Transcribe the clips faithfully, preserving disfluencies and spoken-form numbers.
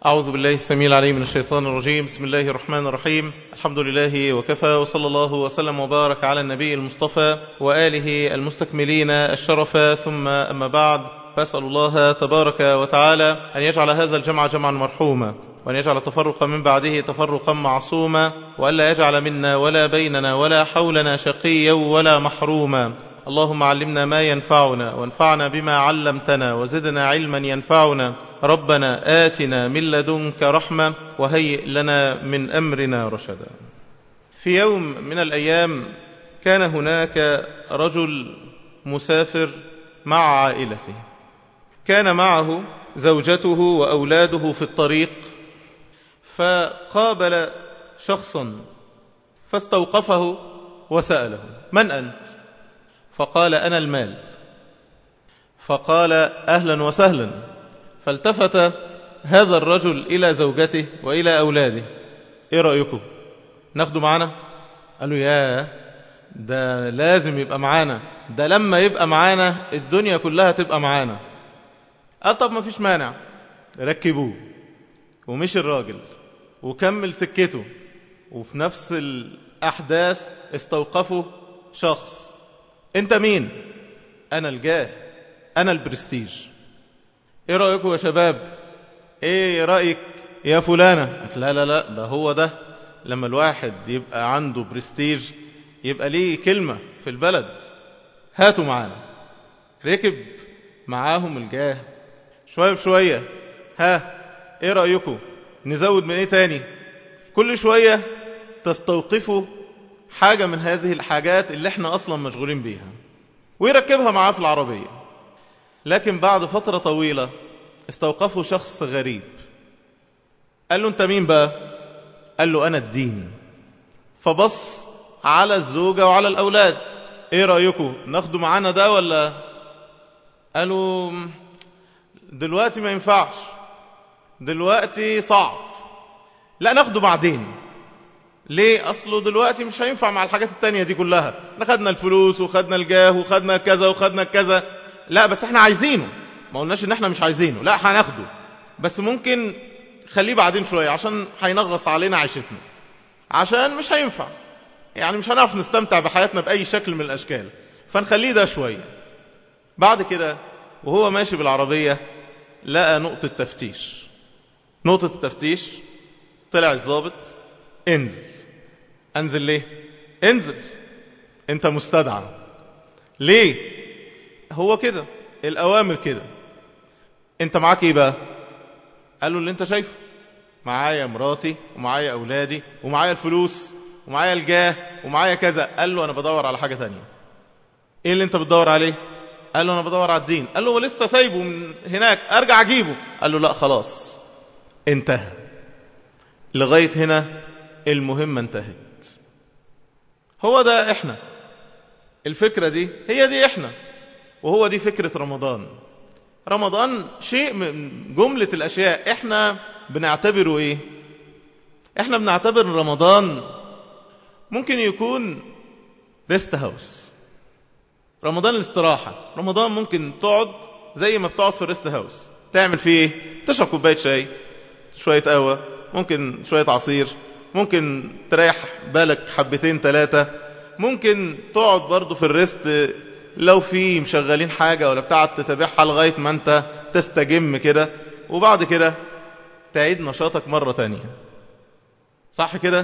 أعوذ بالله السميع العليم من الشيطان الرجيم. بسم الله الرحمن الرحيم. الحمد لله وكفى، وصلى الله وسلم وبارك على النبي المصطفى وآله المستكملين الشرفى، ثم أما بعد، فأسأل الله تبارك وتعالى أن يجعل هذا الجمع جمعا مرحوما، وأن يجعل التفرق من بعده تفرقا معصوما، وألا يجعل منا ولا بيننا ولا حولنا شقيا ولا محروما. اللهم علمنا ما ينفعنا وانفعنا بما علمتنا وزدنا علما ينفعنا. ربنا آتنا من لدنك رحمة وهيئ لنا من أمرنا رشدا. في يوم من الأيام كان هناك رجل مسافر مع عائلته، كان معه زوجته وأولاده في الطريق، فقابل شخصا فاستوقفه وسأله: من أنت؟ فقال: أنا المال. فقال: أهلا وسهلا. فالتفت هذا الرجل إلى زوجته وإلى أولاده: إيه رأيكم؟ ناخده معنا؟ قالوا: يا ده لازم يبقى معانا، ده لما يبقى معانا الدنيا كلها تبقى معانا. قال: طب ما فيش مانع. ركبوه ومشي الراجل وكمل سكته، وفي نفس الأحداث استوقفوا شخص: أنت مين؟ أنا الجاه، أنا البرستيج. ايه رأيكم يا شباب؟ ايه رأيك يا فلانة؟ قلت: لا لا لا، ده هو ده لما الواحد يبقى عنده برستيج يبقى ليه كلمة في البلد. هاتوا معانا. ركب معاهم الجاه شوية بشوية. ها ايه رأيكم؟ نزود من ايه تاني؟ كل شوية تستوقفوا حاجة من هذه الحاجات اللي احنا اصلا مشغولين بيها، ويركبها معاه في العربية. لكن بعد فترة طويلة استوقفه شخص غريب. قال له: أنت مين بقى؟ قال له: أنا الدين. فبص على الزوجة وعلى الأولاد: إيه رأيكم؟ ناخده معانا ده ولا؟ قالوا: دلوقتي ما ينفعش، دلوقتي صعب، لا ناخده بعدين. ليه؟ أصله دلوقتي مش هينفع مع الحاجات التانية دي كلها، ناخدنا الفلوس وخدنا الجاه وخدنا كذا وخدنا كذا. لا بس احنا عايزينه، ما قلناش ان احنا مش عايزينه، لا هناخده، بس ممكن خليه بعدين شوية عشان هينغص علينا عيشتنا، عشان مش هينفع، يعني مش هنعرف نستمتع بحياتنا بأي شكل من الأشكال، فنخليه ده شوية. بعد كده وهو ماشي بالعربية لقى نقطة تفتيش. نقطة التفتيش طلع الضابط: انزل. انزل ليه؟ انزل، انت مستدعى. ليه؟ هو كده الأوامر كده. انت معاك ايه بقى؟ قال له: اللي انت شايفه، معايا مراتي ومعايا أولادي ومعايا الفلوس ومعايا الجاه ومعايا كذا. قال له: أنا بدور على حاجة تانية. ايه اللي انت بتدور عليه؟ قال له: أنا بدور على الدين. قال له: ولسه سايبه من هناك، أرجع أجيبه. قال له: لا خلاص انتهى. لغاية هنا المهمة انتهت. هو ده احنا، الفكرة دي هي دي احنا، وهو دي فكرة رمضان. رمضان شيء من جملة الأشياء احنا بنعتبره ايه؟ احنا بنعتبر رمضان ممكن يكون ريست هاوس، رمضان الاستراحة. رمضان ممكن تقعد زي ما بتقعد في الريست هاوس، تعمل فيه ايه؟ تشرب كوباية شاي، شوية قهوة، ممكن شوية عصير، ممكن تريح بالك حبتين ثلاثة، ممكن تقعد برضو في الريست لو في مشغلين حاجة ولا بتاعة تتابعها لغاية ما انت تستجم كده، وبعد كده تعيد نشاطك مرة تانية. صح كده؟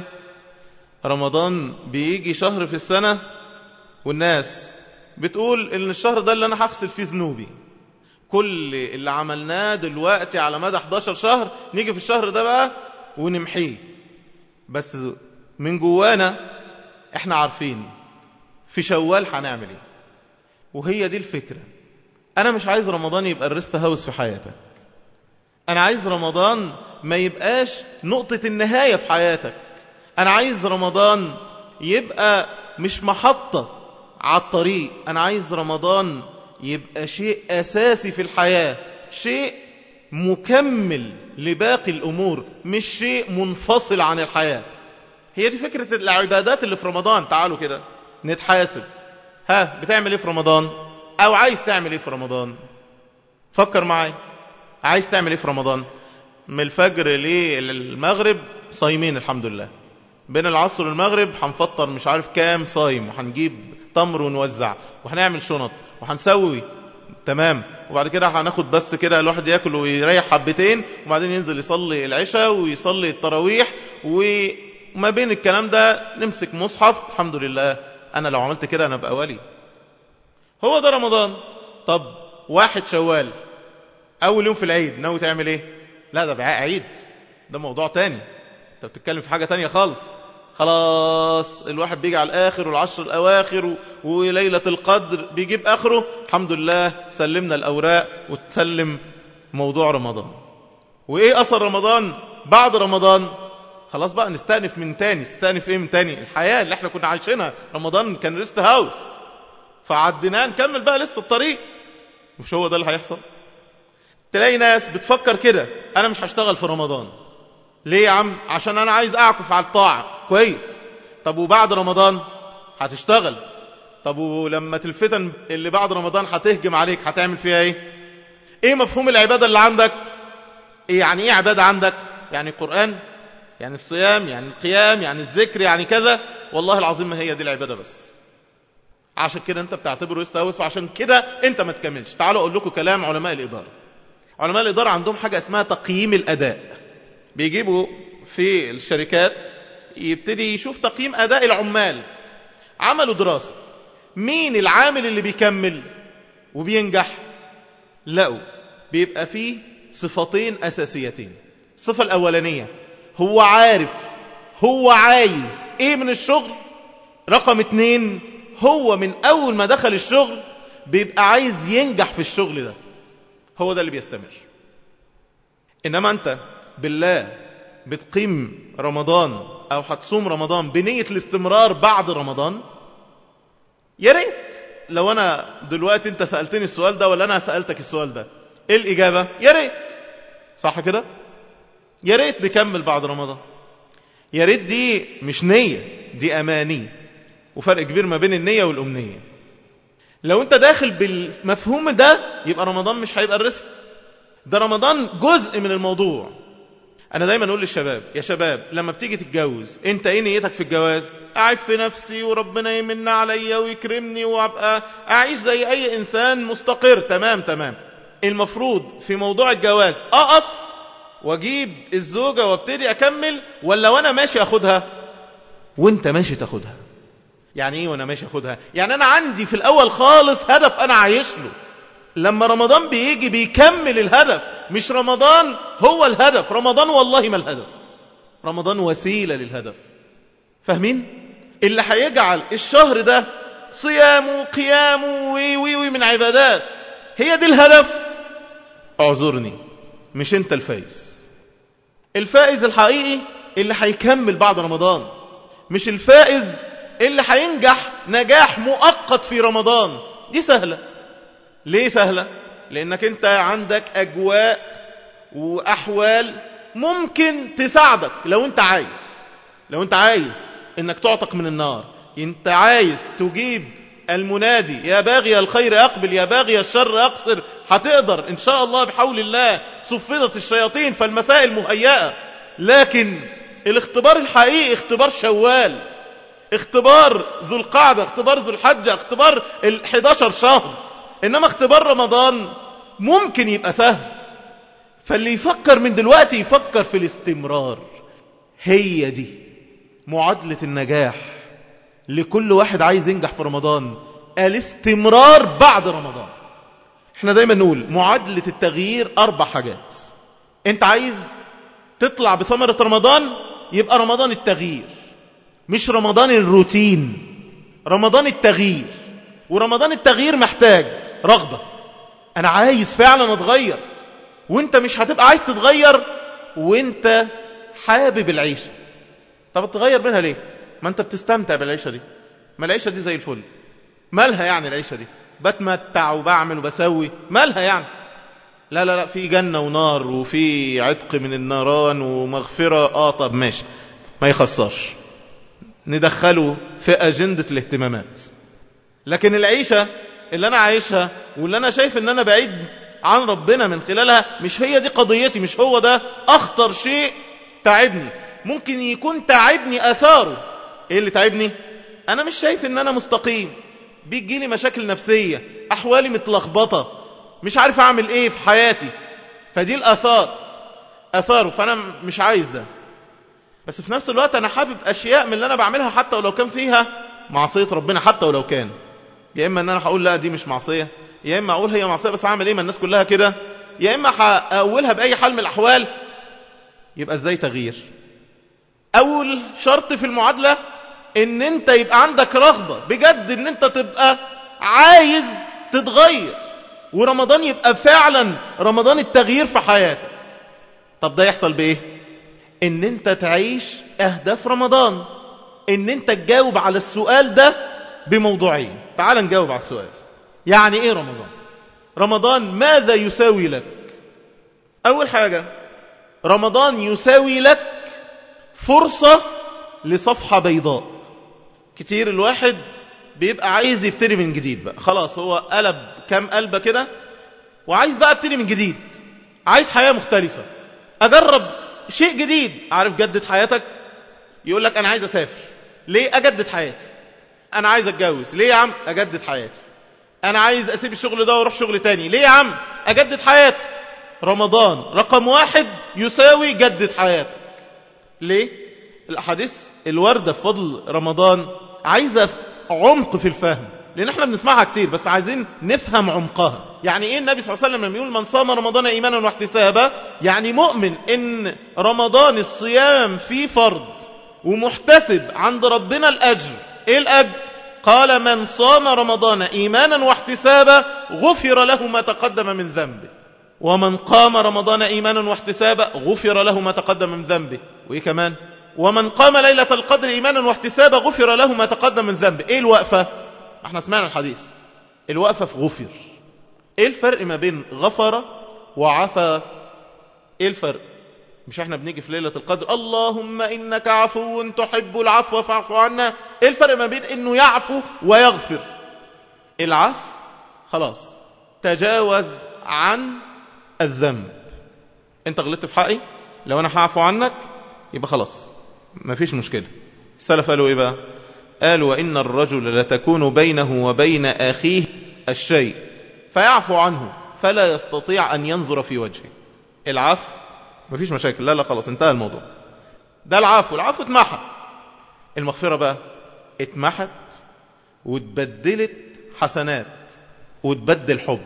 رمضان بيجي شهر في السنة والناس بتقول ان الشهر ده اللي انا هغسل فيه ذنوبي، كل اللي عملناه دلوقتي على مدى حداشر شهر نيجي في الشهر ده بقى ونمحيه. بس من جوانا احنا عارفين في شوال هنعمل ايه. وهي دي الفكرة. أنا مش عايز رمضان يبقى الريست هاوس في حياتك، أنا عايز رمضان ما يبقاش نقطة النهاية في حياتك. أنا عايز رمضان يبقى مش محطة على الطريق، أنا عايز رمضان يبقى شيء أساسي في الحياة، شيء مكمل لباقي الأمور، مش شيء منفصل عن الحياة. هي دي فكرة العبادات اللي في رمضان. تعالوا كده نتحاسب. ها بتعمل ايه في رمضان؟ او عايز تعمل ايه في رمضان؟ فكر معاي، عايز تعمل ايه في رمضان؟ من الفجر للمغرب صايمين الحمد لله، بين العصر والمغرب هنفطر مش عارف كام صايم، وهنجيب تمر ونوزع، وهنعمل شنط، وهنسوي تمام، وبعد كده هناخد بس كده الواحد ياكل ويريح حبتين، وبعدين ينزل يصلي العشاء ويصلي التراويح، وما بين الكلام ده نمسك مصحف. الحمد لله أنا لو عملت كده أنا بقى ولي. هو ده رمضان. طب واحد شوال أول يوم في العيد ناوي تعمل إيه؟ لا ده بقى عيد، ده موضوع تاني، أنت بتتكلم في حاجة تانية خالص. خلاص الواحد بيجي على الآخر والعشر الأواخر وليلة القدر بيجيب آخره، الحمد لله سلمنا الأوراق وتسلم موضوع رمضان. وإيه أثر رمضان بعد رمضان؟ خلاص بقى نستأنف من تاني. نستأنف إيه من تاني؟ الحياة اللي احنا كنا عايشينها. رمضان كان ريست هاوس فعدناه، نكمل بقى لسه الطريق. مش هو ده اللي هيحصل؟ تلاقي ناس بتفكر كده، أنا مش هشتغل في رمضان. ليه يا عم؟ عشان أنا عايز أعكف على الطاعة. كويس. طب وبعد رمضان هتشتغل. طب ولما الفتن اللي بعد رمضان هتهجم عليك هتعمل فيها ايه؟ ايه مفهوم العبادة اللي عندك؟ إيه يعني ايه عبادة عندك؟ يعني القرآن، يعني الصيام، يعني القيام، يعني الذكر، يعني كذا. والله العظيم ما هي دي العبادة بس. عشان كده انت بتعتبره يستهوس، وعشان كده انت ما تكملش. تعالوا اقول لكم كلام علماء الإدارة. علماء الإدارة عندهم حاجة اسمها تقييم الأداء. بيجيبوا في الشركات يبتدي يشوف تقييم أداء العمال. عملوا دراسة مين العامل اللي بيكمل وبينجح. لقوا بيبقى فيه صفتين أساسيتين. الصفة الأولانية هو عارف هو عايز ايه من الشغل. رقم اتنين هو من أول ما دخل الشغل بيبقى عايز ينجح في الشغل ده. هو ده اللي بيستمر. إنما أنت بالله بتقيم رمضان أو هتصوم رمضان بنية الاستمرار بعد رمضان؟ يا ريت لو أنا دلوقتي أنت سألتني السؤال ده ولا أنا سألتك السؤال ده، إيه الإجابة؟ يا ريت. صح كده؟ يا ريت نكمل بعد رمضان. يا ريت دي مش نية، دي أماني، وفرق كبير ما بين النية والأمنية. لو أنت داخل بالمفهوم ده يبقى رمضان مش هيبقى الرست، ده رمضان جزء من الموضوع. أنا دايما أقول للشباب، يا شباب لما بتيجي تتجوز أنت إيه نيتك في الجواز؟ أعيش في نفسي وربنا يمن عليا ويكرمني وأبقى أعيش زي أي إنسان مستقر. تمام تمام. المفروض في موضوع الجواز أقف واجيب الزوجة وابتدي أكمل، ولا وأنا ماشي أخدها وأنت ماشي تاخدها؟ يعني إيه وأنا ماشي أخدها؟ يعني أنا عندي في الأول خالص هدف أنا عايش له. لما رمضان بيجي بيكمل الهدف، مش رمضان هو الهدف. رمضان والله ما الهدف، رمضان وسيلة للهدف. فاهمين؟ اللي هيجعل الشهر ده صيامه قيامه وي وي وي من عبادات هي دي الهدف، اعذرني مش انت الفائز. الفائز الحقيقي اللي هيكمل بعد رمضان، مش الفائز اللي هينجح نجاح مؤقت في رمضان. دي سهلة. ليه سهلة؟ لأنك أنت عندك أجواء وأحوال ممكن تساعدك. لو أنت عايز لو أنت عايز أنك تعتق من النار، أنت عايز تجيب المنادي يا باغي الخير أقبل يا باغي الشر أقصر، هتقدر إن شاء الله بحول الله. صفدت الشياطين فالمسائل مهيئة. لكن الاختبار الحقيقي اختبار شوال، اختبار ذو القعدة، اختبار ذو الحجة، اختبار الحداشر شهر. إنما اختبار رمضان ممكن يبقى سهل. فاللي يفكر من دلوقتي يفكر في الاستمرار. هي دي معادلة النجاح لكل واحد عايز ينجح في رمضان، الاستمرار بعد رمضان. احنا دايما نقول معادلة التغيير أربع حاجات. انت عايز تطلع بثمرة رمضان، يبقى رمضان التغيير، مش رمضان الروتين، رمضان التغيير. ورمضان التغيير محتاج رغبة. أنا عايز فعلا أتغير. وانت مش هتبقى عايز تتغير وانت حابب العيشة. طب تغير منها ليه؟ ما انت بتستمتع بالعيشة دي. ما العيشة دي زي الفل. مالها يعني العيشة دي؟ بتمتع وبعمل وبسوي، مالها يعني؟ لا لا لا، في جنة ونار وفي عتق من الناران ومغفرة. آه طب ماشي، ما يخسرش، ندخله في أجندة الاهتمامات. لكن العيشة اللي أنا عايشها واللي أنا شايف أن أنا بعيد عن ربنا من خلالها، مش هي دي قضيتي، مش هو ده أخطر شيء تعبني. ممكن يكون تعبني أثاره. إيه اللي تعبني؟ أنا مش شايف إن أنا مستقيم، بيجيلي مشاكل نفسية، أحوالي متلخبطة، مش عارف أعمل إيه في حياتي، فدي الآثار أثاره، فأنا مش عايز ده. بس في نفس الوقت أنا حابب أشياء من اللي أنا بعملها حتى ولو كان فيها معصية ربنا، حتى ولو كان، يا إما أن أنا هقول لا دي مش معصية، يا إما أقول هي معصية بس أعمل إيه ما الناس كلها كده، يا إما هأولها بأي حال من الأحوال. يبقى إزاي تغيير؟ أول شرط في المعادلة إن أنت يبقى عندك رغبة بجد إن أنت تبقى عايز تتغير، ورمضان يبقى فعلا رمضان التغيير في حياتك. طب ده يحصل بإيه؟ إن أنت تعيش أهداف رمضان، إن أنت تجاوب على السؤال ده بموضوعين. تعال نجاوب على السؤال، يعني إيه رمضان؟ رمضان ماذا يساوي لك؟ أول حاجة، رمضان يساوي لك فرصة لصفحة بيضاء. كتير الواحد بيبقى عايز يبتدي من جديد بقى، خلاص هو قلب كام قلبة كده وعايز بقى ابتدي من جديد، عايز حياة مختلفة، أجرب شيء جديد. عارف جدد حياتك؟ يقول لك أنا عايز أسافر. ليه؟ أجدد حياتي. أنا عايز أتجوز. ليه يا عم؟ أجدد حياتي. أنا عايز أسيب الشغل ده وأروح شغل تاني. ليه يا عم؟ أجدد حياتي. رمضان رقم واحد يساوي جدد حياتك. ليه؟ الأحاديث الواردة في فضل رمضان عايزة عمق في الفهم، لأن احنا بنسمعها كتير بس عايزين نفهم عمقها. يعني إيه النبي صلى الله عليه وسلم لما يقول من صام رمضان إيمانا واحتسابا؟ يعني مؤمن إن رمضان الصيام فيه فرض ومحتسب عند ربنا الأجر. إيه الأجر؟ قال من صام رمضان إيمانا واحتسابا غفر له ما تقدم من ذنبه، ومن قام رمضان إيمانا واحتسابا غفر له ما تقدم من ذنبه. وإيه كمان؟ ومن قام ليلة القدر إيمانا واحتسابا غفر له ما تقدم من ذنبه. إيه الوقفة؟ احنا سمعنا الحديث، الوقفة في غفر. إيه الفرق ما بين غفر وعفى؟ إيه الفرق؟ مش احنا بنيجي في ليلة القدر اللهم إنك عفو تحب العفو فاعف عنا؟ إيه الفرق ما بين إنه يعفو ويغفر؟ العفو خلاص تجاوز عن الذنب. انت غلطت في حقي، لو انا هعفو عنك يبقى خلاص مفيش مشكلة. السلف قالوا ايه بقى؟ قالوا وإن الرجل لتكون بينه وبين أخيه الشيء فيعفو عنه فلا يستطيع أن ينظر في وجهه. العفو مفيش مشاكل، لا لا خلاص انتهى الموضوع. ده العفو، العفو اتمحى. المغفرة بقى اتمحت واتبدلت حسنات واتبدل حب.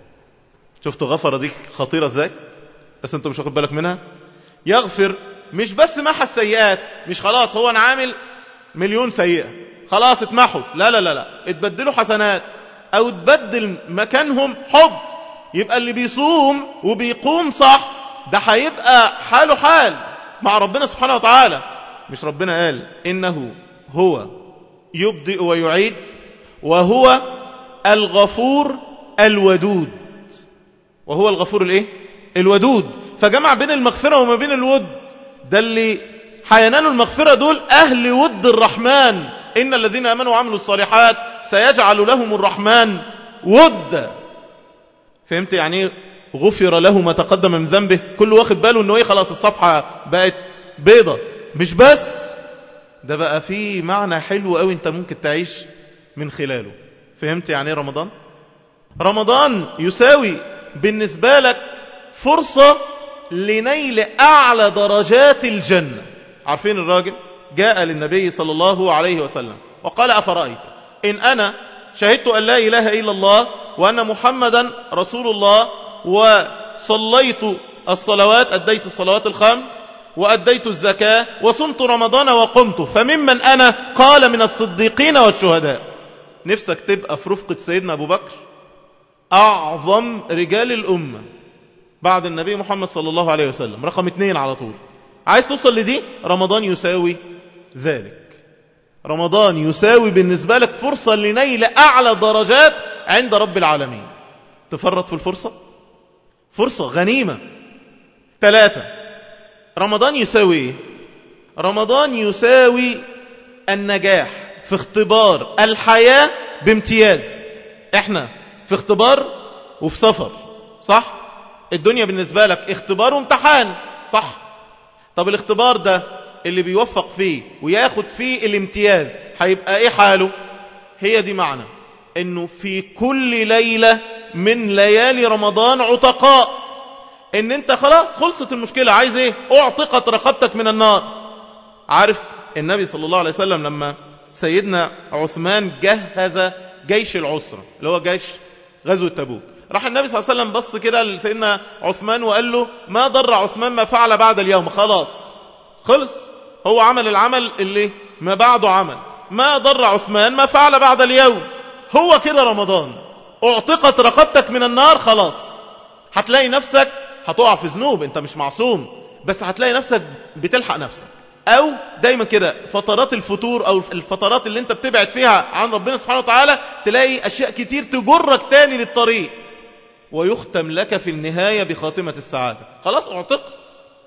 شفتوا غفرة دي خطيرة ازاي؟ بس انتوا مش واخد بالك منها. يغفر مش بس محى السيئات، مش خلاص هو انا عامل مليون سيئة خلاص اتمحوا، لا لا لا لا، اتبدلوا حسنات او اتبدل مكانهم حب. يبقى اللي بيصوم وبيقوم صح ده هيبقى حاله حال مع ربنا سبحانه وتعالى. مش ربنا قال إنه هو يبدئ ويعيد وهو الغفور الودود؟ وهو الغفور الايه؟ الودود. فجمع بين المغفرة وما بين الود. ده اللي حينالوا المغفرة دول أهل ود الرحمن. إن الذين آمنوا وعملوا الصالحات سيجعل لهم الرحمن ودا. فهمت يعني ايه غفر له ما تقدم من ذنبه؟ كل واخد باله انه ايه؟ خلاص الصفحة بقت بيضة. مش بس ده بقى فيه معنى حلو قوي انت ممكن تعيش من خلاله. فهمت يعني ايه رمضان؟ رمضان يساوي بالنسبة لك فرصة لنيل أعلى درجات الجنة. عارفين الراجل جاء للنبي صلى الله عليه وسلم وقال أفرأيت إن أنا شهدت أن لا إله إلا الله وأن محمدا رسول الله وصليت الصلوات، أديت الصلوات الخمس وأديت الزكاة وصمت رمضان وقمت، فممن أنا؟ قال من الصديقين والشهداء. نفسك تبقى في رفقة سيدنا أبو بكر أعظم رجال الأمة بعد النبي محمد صلى الله عليه وسلم، رقم اثنين على طول. عايز توصل لدي؟ رمضان يساوي ذلك. رمضان يساوي بالنسبة لك فرصة لنيل أعلى درجات عند رب العالمين. تفرط في الفرصة؟ فرصة غنيمة. ثلاثة، رمضان يساوي ايه؟ رمضان يساوي النجاح في اختبار الحياة بامتياز. احنا في اختبار وفي سفر، صح؟ الدنيا بالنسبة لك اختبار وامتحان، صح؟ طب الاختبار ده اللي بيوفق فيه وياخد فيه الامتياز هيبقى ايه حاله؟ هي دي معنى انه في كل ليلة من ليالي رمضان عتقاء، ان انت خلاص خلصت المشكلة، عايز ايه؟ اعتقت رقبتك من النار. عارف النبي صلى الله عليه وسلم لما سيدنا عثمان جهز جيش العسرة اللي هو جيش غزوة تبوك، راح النبي صلى الله عليه وسلم بص كده لسيدنا عثمان وقال له ما ضر عثمان ما فعل بعد اليوم، خلاص خلص، هو عمل العمل اللي ما بعده عمل، ما ضر عثمان ما فعل بعد اليوم. هو كده رمضان، اعتقت رقبتك من النار، خلاص هتلاقي نفسك هتقع في ذنوب، انت مش معصوم، بس هتلاقي نفسك بتلحق نفسك. او دايما كده فترات الفتور او الفترات اللي انت بتبعد فيها عن ربنا سبحانه وتعالى تلاقي اشياء كتير تجرك تاني للطريق، ويختم لك في النهاية بخاتمة السعادة. خلاص اعتقت.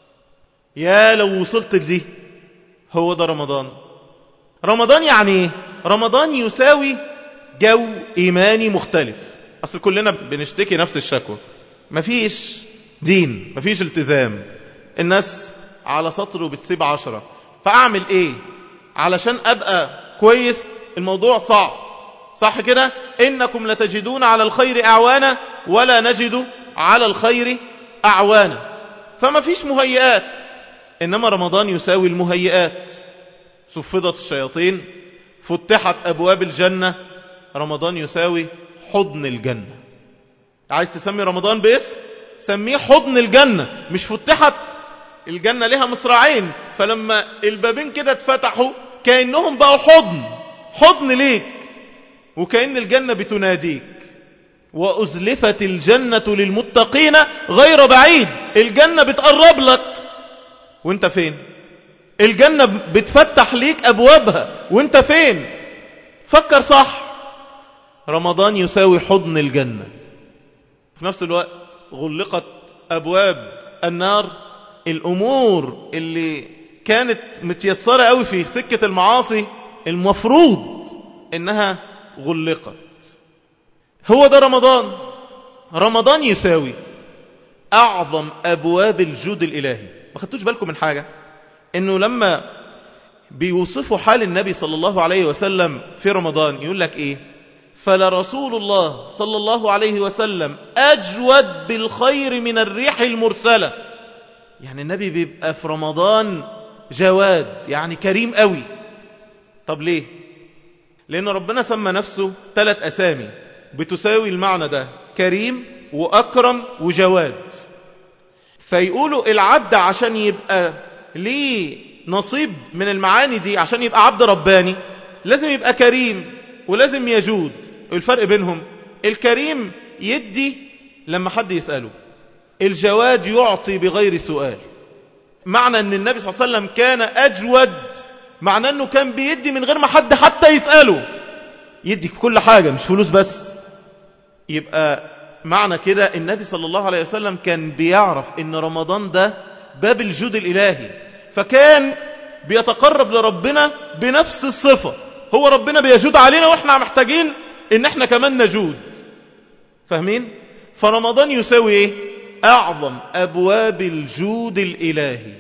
يا لو وصلت لدي، هو ده رمضان. رمضان يعني ايه؟ رمضان يساوي جو إيماني مختلف. أصل كلنا بنشتكي نفس الشكوى، مفيش دين، مفيش التزام، الناس على سطر وبتسيب عشرة، فأعمل إيه علشان أبقى كويس؟ الموضوع صعب، صح كده؟ إنكم لتجدون على الخير أعوانا ولا نجد على الخير أعوانا. فما فيش مهيئات، إنما رمضان يساوي المهيئات. صفدت الشياطين، فتحت أبواب الجنة. رمضان يساوي حضن الجنة. عايز تسمي رمضان باسم؟ سميه حضن الجنة. مش فتحت الجنة لها مصراعين، فلما البابين كده اتفتحوا كأنهم بقوا حضن، حضن ليك، وكأن الجنة بتناديك. وأزلفت الجنة للمتقين غير بعيد. الجنة بتقرب لك وانت فين؟ الجنة بتفتح ليك أبوابها وانت فين؟ فكر صح. رمضان يساوي حضن الجنة. في نفس الوقت غلقت أبواب النار. الأمور اللي كانت متيسرة قوي في سكة المعاصي المفروض إنها غلقت. هو ده رمضان. رمضان يساوي أعظم أبواب الجود الإلهي. ما خدتوش بالكم من حاجة؟ إنه لما بيوصفوا حال النبي صلى الله عليه وسلم في رمضان يقول لك إيه؟ فلرسول الله صلى الله عليه وسلم أجود بالخير من الريح المرسلة. يعني النبي بيبقى في رمضان جواد، يعني كريم قوي. طب ليه؟ لأن ربنا سمى نفسه ثلاث أسامي بتساوي المعنى ده، كريم وأكرم وجواد. فيقولوا العبد عشان يبقى ليه نصيب من المعاني دي، عشان يبقى عبد رباني لازم يبقى كريم ولازم يجود. الفرق بينهم، الكريم يدي لما حد يسأله، الجواد يعطي بغير سؤال. معنى أن النبي صلى الله عليه وسلم كان أجود، معنى أنه كان بيدي من غير ما حد حتى يسأله، يدي كل حاجة مش فلوس بس. يبقى معنى كده النبي صلى الله عليه وسلم كان بيعرف أن رمضان ده باب الجود الإلهي، فكان بيتقرب لربنا بنفس الصفة. هو ربنا بيجود علينا وإحنا محتاجين إن إحنا كمان نجود. فاهمين؟ فرمضان يساوي إيه؟ أعظم أبواب الجود الإلهي.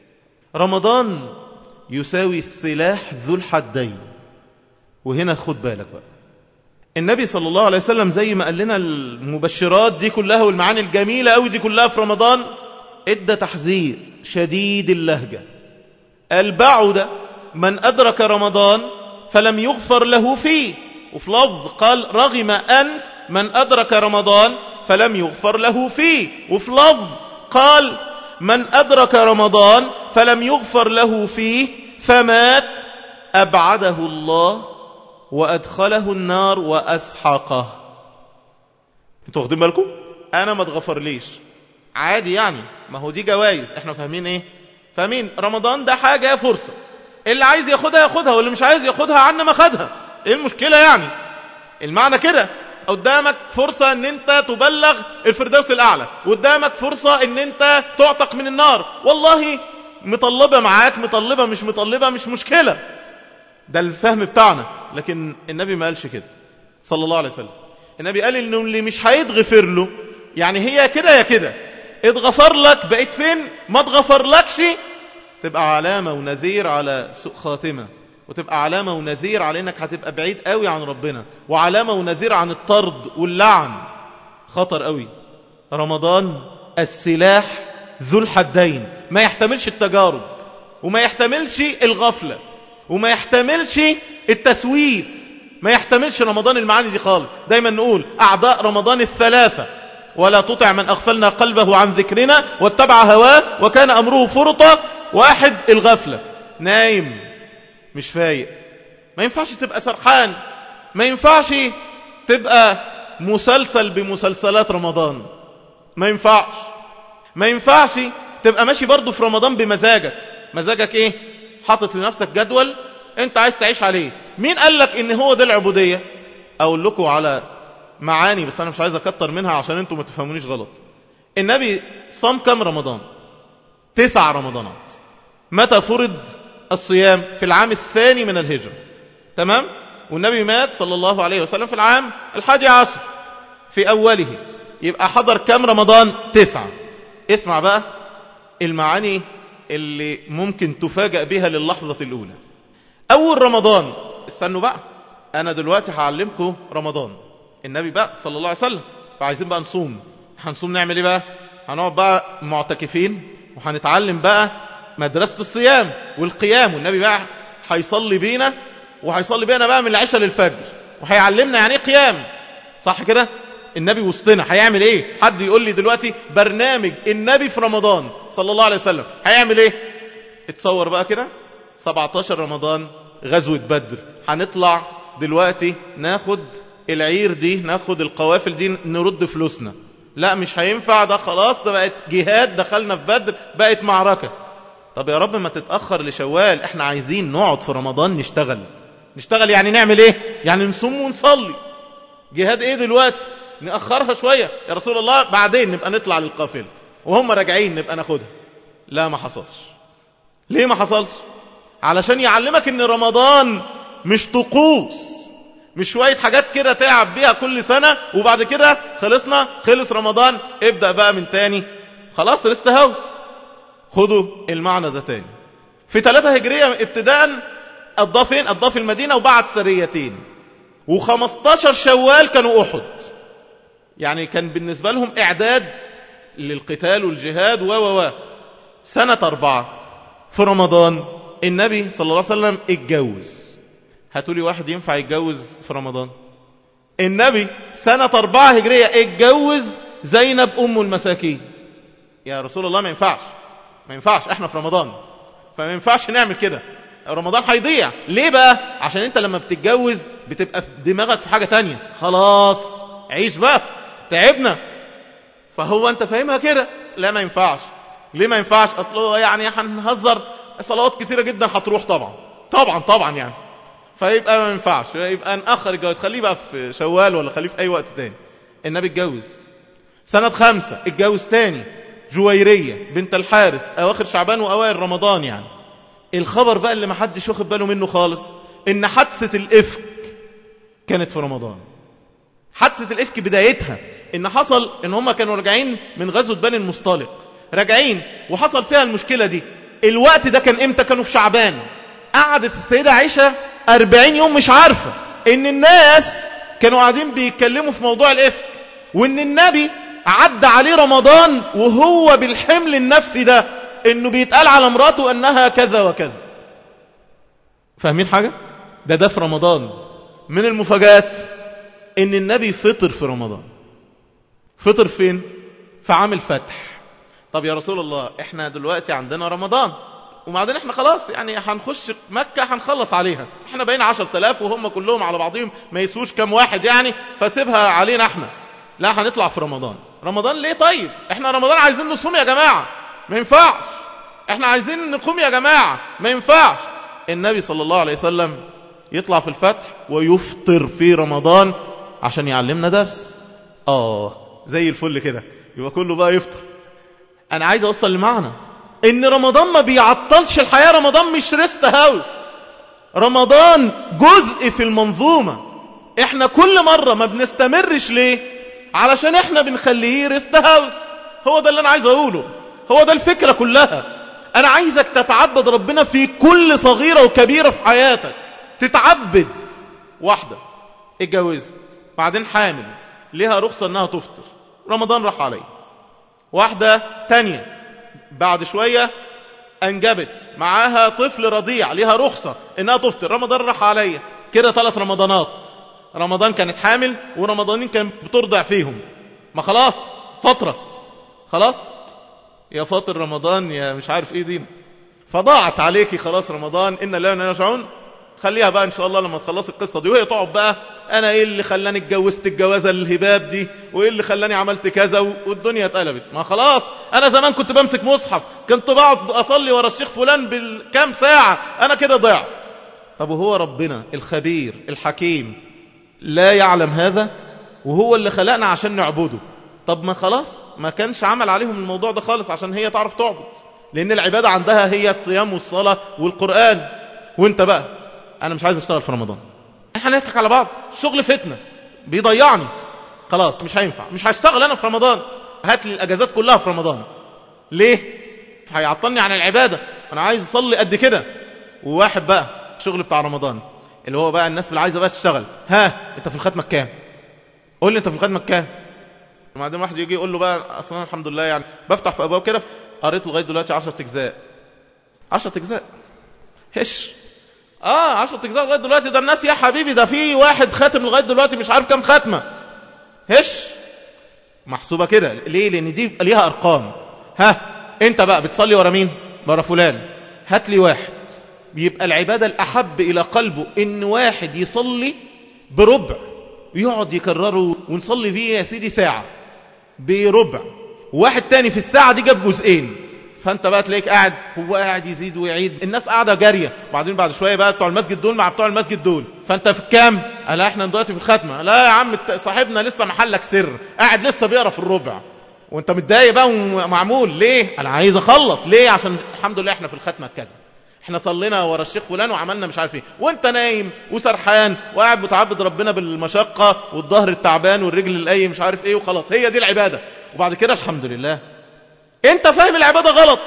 رمضان يساوي السلاح ذو الحدين. وهنا خد بالك بقى، النبي صلى الله عليه وسلم زي ما قال لنا المبشرات دي كلها والمعاني الجميلة قوي دي كلها في رمضان، ادى تحذير شديد اللهجة. البعد من أدرك رمضان فلم يغفر له فيه. وفي لفظ قال رغم أنف من أدرك رمضان فلم يغفر له فيه. وفي لفظ قال من أدرك رمضان فلم يغفر له فيه فمات أبعده الله وأدخله النار وأسحقه. انتوا واخدين بالكم؟ أنا ما اتغفر ليش عادي، يعني ما هو دي جوائز. احنا فاهمين ايه؟ فاهمين رمضان ده حاجة فرصة، اللي عايز ياخدها ياخدها واللي مش عايز ياخدها عنا ما خدها. ايه المشكلة يعني؟ المعنى كده قدامك فرصة ان انت تبلغ الفردوس الاعلى، قدامك فرصة ان انت تعتق من النار. والله مطلبة معاك، مطلبة مش مطلبة مش مشكلة، ده الفهم بتاعنا. لكن النبي ما قالش كده صلى الله عليه وسلم. النبي قال انه اللي مش هيتغفر له يعني هي كده يا كده، اتغفر لك بقيت فين، ما اتغفر لكش تبقى علامة ونذير على سوء خاتمة، وتبقى علامة ونذير على انك هتبقى بعيد قوي عن ربنا، وعلامة ونذير عن الطرد واللعن. خطر قوي. رمضان السلاح ذو الحدين، ما يحتملش التجارب، وما يحتملش الغفلة، وما يحتملش التسويف، ما يحتملش رمضان المعاني دي خالص. دايما نقول أعداء رمضان الثلاثة: ولا تطع من أغفلنا قلبه عن ذكرنا واتبع هواه وكان أمره فرطا. واحد، الغفلة، نايم مش فايق. ما ينفعش تبقى سرحان، ما ينفعش تبقى مسلسل بمسلسلات رمضان، ما ينفعش. ما ينفعش تبقى ماشي برضو في رمضان بمزاجك. مزاجك ايه؟ حاطط لنفسك جدول انت عايز تعيش عليه. مين قال لك ان هو ده العبودية؟ اقول لكم على معاني بس انا مش عايز اكتر منها عشان انتم ما تفهمونيش غلط. النبي صام كم رمضان؟ تسع رمضانات. متى فرض الصيام؟ في العام الثاني من الهجرة، تمام؟ والنبي مات صلى الله عليه وسلم في العام الحادي عشر في أوله. يبقى حضر كم رمضان؟ تسعة. اسمع بقى المعاني اللي ممكن تفاجأ بها للحظة الأولى. أول رمضان، استنوا بقى، أنا دلوقتي هعلمكم رمضان. النبي بقى صلى الله عليه وسلم، فعايزين بقى نصوم. هنصوم نعمل ايه بقى؟ هنقعد بقى معتكفين وهنتعلم بقى مدرسة الصيام والقيام. والنبي بقى هيصلي بينا، وهيصلي بينا بقى من العشاء للفجر، وهيعلمنا يعني ايه قيام، صح كده؟ النبي وسطنا هيعمل ايه؟ حد يقول لي دلوقتي برنامج النبي في رمضان صلى الله عليه وسلم هيعمل ايه؟ اتصور بقى كده سبعتاشر رمضان غزوة بدر، هنطلع دلوقتي ناخد العير دي، ناخد القوافل دي، نرد فلوسنا. لا مش هينفع، ده خلاص، ده بقت جهاد، دخلنا في بدر، بقت معركة. طب يا رب ما تتأخر لشوال، احنا عايزين نقعد في رمضان نشتغل. نشتغل يعني نعمل ايه؟ يعني نصوم ونصلي. جهاد ايه دلوقتي؟ نأخرها شوية يا رسول الله، بعدين نبقى نطلع للقافلة وهم راجعين نبقى ناخدها. لا ما حصلش. ليه ما حصلش؟ علشان يعلمك ان رمضان مش طقوس، مش شوية حاجات كده تعب بيها كل سنة وبعد كده خلصنا، خلص رمضان ابدأ بقى من تاني، خلاص رست هاوس. خدوا المعنى ده تاني. في ثلاثة هجرية ابتداء قضى فين؟ قضى في المدينة وبعد سريتين. وخمستاشر شوال كانوا أحد، يعني كان بالنسبة لهم إعداد للقتال والجهاد و و و سنة أربعة في رمضان النبي صلى الله عليه وسلم اتجوز. هاتولي واحد ينفع يتجوز في رمضان؟ النبي سنة أربعة هجرية اتجوز زينب أم المساكين. يا رسول الله ما ينفعش، ما ينفعش، احنا في رمضان فما ينفعش نعمل كده، رمضان هيضيع. ليه بقى؟ عشان انت لما بتتجوز بتبقى في دماغك في حاجة تانية، خلاص عيش بقى، تعبنا. فهو انت فاهمها كده؟ لا ما ينفعش. ليه ما ينفعش؟ اصله يعني هنهزر، صلوات كثيرة جدا هتروح طبعا طبعا طبعا يعني، فيبقى ما ينفعش، يبقى نأخر الجواز، خليه بقى في شوال ولا خليه في اي وقت تاني. النبي اتجوز سنة خمسة، اتجوز تاني جويرية بنت الحارث اواخر شعبان واوائل رمضان يعني. الخبر بقى اللي ما حدش واخد باله منه خالص ان حادثة الافك كانت في رمضان. حادثة الافك بدايتها ان حصل ان هم كانوا راجعين من غزوة بني المصطلق، راجعين وحصل فيها المشكلة دي. الوقت ده كان امتى؟ كانوا في شعبان. قعدت السيدة عائشة أربعين يوم مش عارفة ان الناس كانوا قاعدين بيتكلموا في موضوع الافك، وان النبي عدى عليه رمضان وهو بالحمل النفسي ده، انه بيتقال على مراته انها كذا وكذا. فاهمين حاجة؟ ده ده في رمضان. من المفاجآت ان النبي فطر في رمضان. فطر فين؟ في عام الفتح. طب يا رسول الله احنا دلوقتي عندنا رمضان وبعدين احنا خلاص يعني هنخش مكة هنخلص عليها، احنا بقينا عشرة آلاف وهم كلهم على بعضهم ما يسوش كم واحد يعني، فسيبها علينا احنا. لا هنطلع في رمضان. رمضان ليه طيب؟ احنا رمضان عايزين نصوم يا جماعة، ما ينفعش. احنا عايزين نقوم يا جماعة، ما ينفعش. النبي صلى الله عليه وسلم يطلع في الفتح ويفطر في رمضان عشان يعلمنا درس. اه زي الفل كده، يبقى كله بقى يفطر. انا عايز اوصل لمعنى ان رمضان ما بيعطلش الحياة، رمضان مش ريست هاوس، رمضان جزء في المنظومة. احنا كل مرة ما بنستمرش ليه؟ علشان احنا بنخليه ريست هاوس. هو ده اللي انا عايز اقوله، هو ده الفكرة كلها. انا عايزك تتعبد ربنا في كل صغيرة وكبيرة في حياتك. تتعبد. واحدة اتجوزت بعدين حامل ليها رخصة انها تفطر، رمضان راح عليه. واحدة تانية بعد شوية انجبت معاها طفل رضيع، ليها رخصة انها تفطر، رمضان راح عليها. كده ثلاث رمضانات، رمضان كانت حامل ورمضانين كانت بترضع فيهم. ما خلاص فترة، خلاص يا فاطر رمضان يا مش عارف ايه دين، فضاعت عليكي خلاص رمضان. إن الله وإنا إليه راجعون. خليها بقى ان شاء الله لما تخلص القصة دي، وهي تقعد بقى انا ايه اللي خلاني اتجوزت الجوازة الهباب دي، وايه اللي خلاني عملت كذا، والدنيا اتقلبت. ما خلاص انا زمان كنت بمسك مصحف، كنت بقعد اصلي ورا الشيخ فلان بالكام ساعة، انا كده ضيعت. طب وهو ربنا الخبير الحكيم لا يعلم هذا؟ وهو اللي خلقنا عشان نعبده. طب ما خلاص ما كانش عمل عليهم الموضوع ده خالص عشان هي تعرف تعبد، لان العبادة عندها هي الصيام والصلاة والقرآن. وانت بقى انا مش عايز اشتغل في رمضان، احنا نضحك على بعض، شغل فتنة بيضيعني، خلاص مش هينفع، مش هشتغل انا في رمضان، هات لي الاجازات كلها في رمضان. ليه؟ هيعطلني عن العبادة، انا عايز اصلي قد كده. وواحد بقى الشغل بتاع رمضان اللي هو بقى الناس اللي عايزه بقى تشتغل، ها انت في الختمه كام؟ قول لي انت في الختمه كام؟ وبعدين واحد يجي يقول له بقى اصلا الحمد لله يعني بفتح في ابواب كده قريت لغايه دلوقتي عشرة اجزاء. عشرة اجزاء هش اه عشرة اجزاء لغايه دلوقتي؟ ده الناس يا حبيبي ده في واحد خاتم لغايه دلوقتي مش عارف كام ختمه. هش محسوبه كده ليه؟ لان دي ليها ارقام. ها انت بقى بتصلي ورا مين؟ ورا فلان. هات لي واحد بيبقى العبادة الأحب إلى قلبه إن واحد يصلي بربع ويقعد يكرره ونصلي فيه يا سيدي ساعة بربع، واحد تاني في الساعة دي جاب جزئين. فأنت بقى تلاقيك قاعد، هو قاعد يزيد ويعيد، الناس قاعدة جارية، وبعدين بعد شوية بقى بتوع المسجد دول مع بتوع المسجد دول. فأنت في الكام؟ لا احنا دلوقتي في الختمة. لا يا عم صاحبنا لسه محلك سر قاعد لسه بيقرأ في الربع وانت متضايق بقى ومعمول. ليه؟ انا عايز اخلص. ليه؟ عشان الحمد لله احنا في الختمة كذا، احنا صلينا ورا الشيخ فلان وعملنا مش عارف ايه، وانت نايم وسرحان وقاعد متعبد ربنا بالمشقة والظهر التعبان والرجل الاي مش عارف ايه، وخلاص هي دي العبادة. وبعد كده الحمد لله انت فاهم العبادة غلط.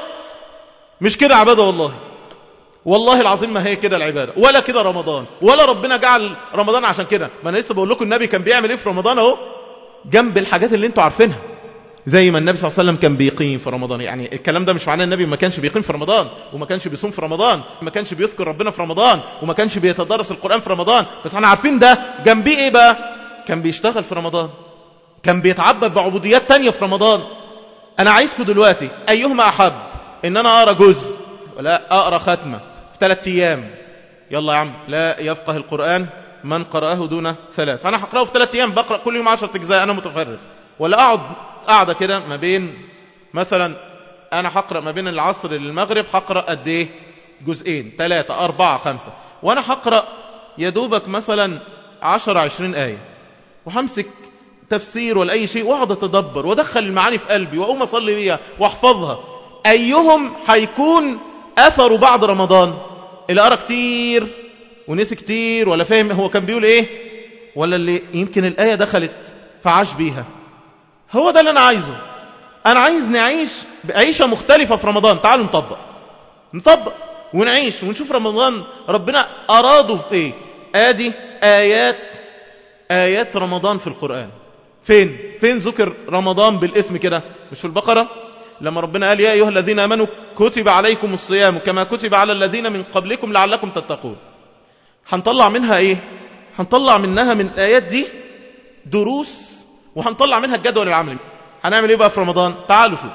مش كده عبادة والله، والله العظيم ما هي كده العبادة، ولا كده رمضان، ولا ربنا جعل رمضان عشان كده. ما انا لسه بقول لكم النبي كان بيعمل ايه في رمضان اهو، جنب الحاجات اللي انتوا عارفينها. زي ما النبي صلى الله عليه وسلم كان بيقيم في رمضان. يعني الكلام ده مش معناه النبي ما كانش بيقيم في رمضان، وما كانش بيصوم في رمضان، ما كانش بيذكر ربنا في رمضان، وما كانش بيتدرس القرآن في رمضان، بس احنا عارفين ده جنبيه ايه بقى. كان بيشتغل في رمضان، كان بيتعبد بعبوديات تانية في رمضان. انا عايزكم دلوقتي ايهما احب، ان انا اقرا جزء ولا اقرا ختمه في ثلاث ايام؟ يلا يا عم، لا يفقه القرآن من قرأه دون ثلاث. انا هقراه في ثلاث ايام، بقرا كل يوم عشرة اجزاء، انا متفرغ. ولا اقعد قاعدة كده ما بين مثلا أنا حقرأ ما بين العصر للمغرب حقرأ قد إيه؟ جزئين ثلاثة أربعة خمسة، وأنا حقرأ يدوبك مثلا عشر عشرين آية، وهمسك تفسير ولا أي شيء وأقعد أتدبر وأدخل المعاني في قلبي وأقوم أصلي بيها وأحفظها. أيهم هيكون أثر بعد رمضان؟ اللي قرأ كتير ونسي كتير ولا فاهم هو كان بيقول إيه، ولا اللي يمكن الآية دخلت فعاش بيها؟ هو ده اللي أنا عايزه. أنا عايز نعيش بعيشة مختلفة في رمضان. تعالوا نطبق نطبق ونعيش ونشوف رمضان ربنا أراده في إيه. آدي آيات آيات رمضان في القرآن. فين فين ذكر رمضان بالاسم كده؟ مش في البقرة لما ربنا قال يا أيها الذين آمنوا كتب عليكم الصيام كما كتب على الذين من قبلكم لعلكم تتقون. هنطلع منها إيه؟ هنطلع منها من الآيات دي دروس، وهنطلع منها الجدول العملي. هنعمل ايه بقى في رمضان؟ تعالوا شوف،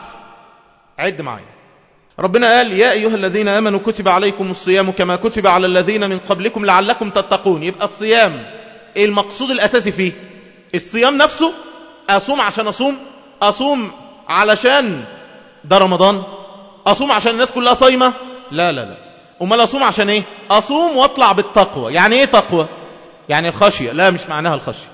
عد معايا. ربنا قال يا ايها الذين امنوا كتب عليكم الصيام كما كتب على الذين من قبلكم لعلكم تتقون. يبقى الصيام ايه المقصود الاساسي فيه؟ الصيام نفسه. اصوم عشان اصوم؟ اصوم علشان ده رمضان؟ اصوم عشان الناس كلها صايمه؟ لا لا لا. امال اصوم عشان ايه؟ اصوم واطلع بالتقوى. يعني ايه تقوى؟ يعني الخشيه. لا مش معناها الخشيه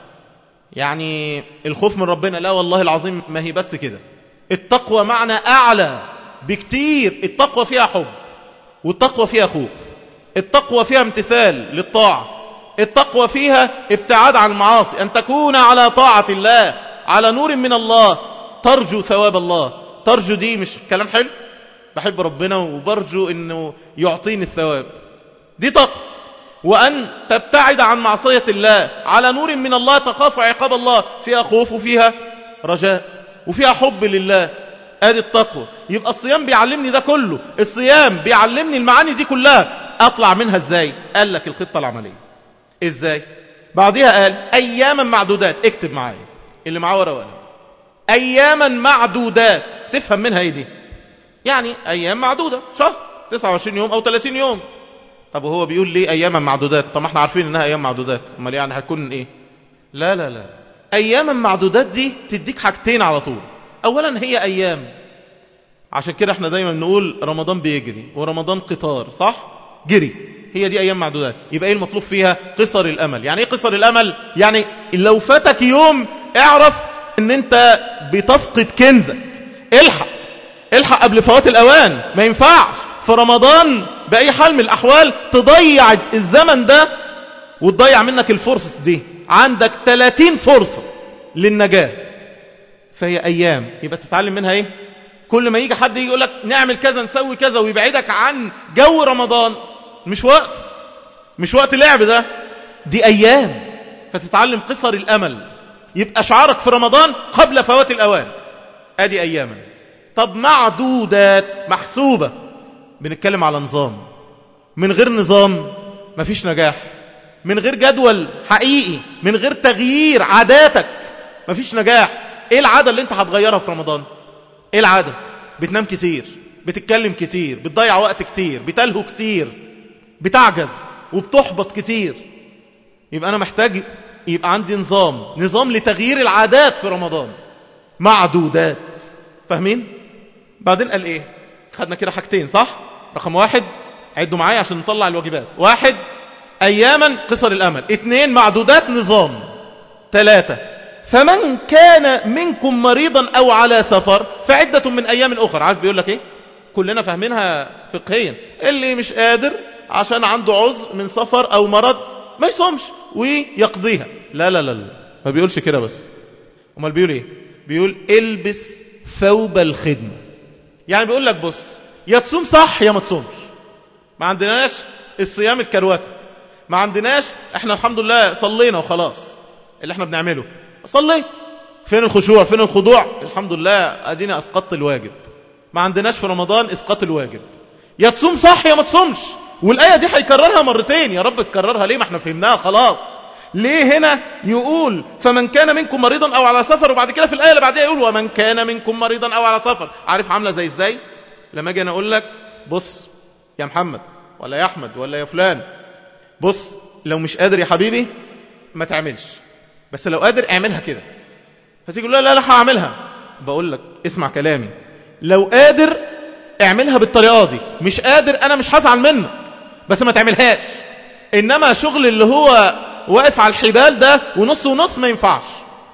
يعني الخوف من ربنا، لا والله العظيم ما هي بس كده. التقوى معنى أعلى بكتير. التقوى فيها حب، والتقوى فيها خوف، التقوى فيها امتثال للطاعة، التقوى فيها ابتعاد عن المعاصي، أن تكون على طاعة الله على نور من الله ترجو ثواب الله. ترجو دي مش كلام حلو، بحب ربنا وبرجو انه يعطيني الثواب، دي تقوى. وأن تبتعد عن معصية الله على نور من الله تخاف عقاب الله، فيها خوف وفيها رجاء وفيها حب لله، ادي التقوى. يبقى الصيام بيعلمني ده كله، الصيام بيعلمني المعاني دي كلها. اطلع منها ازاي؟ قال لك الخطة العملية ازاي. بعدها قال اياما معدودات، اكتب معايا اللي معاه ورقه وقلم. اياما معدودات تفهم منها ايه دي؟ يعني ايام معدودة، شهر، تسعة وعشرين يوم او ثلاثين يوم. طب وهو بيقول ليه اياما معدودات؟ طب ما احنا عارفين انها ايام معدودات، امال يعني هتكون ايه؟ لا لا لا، اياما معدودات دي تديك حاجتين على طول. اولا هي ايام، عشان كده احنا دايما نقول رمضان بيجري ورمضان قطار، صح؟ جري، هي دي ايام معدودات. يبقى ايه المطلوب فيها؟ قصر الامل. يعني ايه قصر الامل؟ يعني لو فاتك يوم اعرف ان انت بتفقد كنزك، الحق الحق قبل فوات الاوان. ما ينفعش في رمضان باي حال من الاحوال تضيع الزمن ده وتضيع منك الفرصة دي. عندك ثلاثين فرصة للنجاة، فهي ايام. يبقى تتعلم منها ايه؟ كل ما يجي حد يجي يقول لك نعمل كذا نسوي كذا ويبعدك عن جو رمضان، مش وقت، مش وقت لعب ده، دي ايام. فتتعلم قصر الامل، يبقى شعارك في رمضان قبل فوات الاوان، ادي اياما. طب معدودات، محسوبة. بنتكلم على نظام، من غير نظام مفيش نجاح، من غير جدول حقيقي، من غير تغيير عاداتك مفيش نجاح. ايه العادة اللي انت هتغيرها في رمضان؟ ايه العادة؟ بتنام كتير، بتتكلم كتير، بتضيع وقت كتير، بتلهو كتير، بتعجز وبتحبط كتير. يبقى انا محتاج يبقى عندي نظام، نظام لتغيير العادات في رمضان. معدودات، فاهمين؟ بعدين قال ايه؟ خدنا كده حاجتين، صح؟ رقم واحد، عدوا معايا عشان نطلع الواجبات. واحد اياما قصر الامل، اثنين معدودات نظام، ثلاثة فمن كان منكم مريضا او على سفر فعدة من ايام اخرى. عارف بيقول لك ايه؟ كلنا فاهمينها فقهيا، اللي مش قادر عشان عنده عذر من سفر او مرض ما يصومش ويقضيها. لا لا لا لا، ما بيقولش كده بس. امال بيقول ايه؟ بيقول البس ثوب الخدمة. يعني بيقول لك بص، يا تصوم صح يا ما تصومش. ما عندناش الصيام الكرواتي، ما عندناش احنا الحمد لله صلينا وخلاص. اللي احنا بنعمله صليت، فين الخشوع فين الخضوع؟ الحمد لله ادينا اسقطت الواجب. ما عندناش في رمضان اسقاط الواجب. يا تصوم صح يا ما تصومش. والآية دي هيكررها مرتين، يا رب تكررها ليه؟ ما احنا فهمناها خلاص. ليه هنا يقول فمن كان منكم مريضا او على سفر، وبعد كده في الآية اللي بعدها يقول ومن كان منكم مريضا او على سفر؟ عارف عاملة زي ازاي؟ لما اجي انا اقول لك بص يا محمد ولا يا احمد ولا يا فلان، بص لو مش قادر يا حبيبي ما تعملش، بس لو قادر اعملها كده. فتيجي لا لا لا هعملها. بقول لك اسمع كلامي، لو قادر اعملها بالطريقة دي، مش قادر انا مش هزعل منك بس ما تعملهاش. انما شغل اللي هو واقف على الحبال ده ونص ونص ما ينفعش.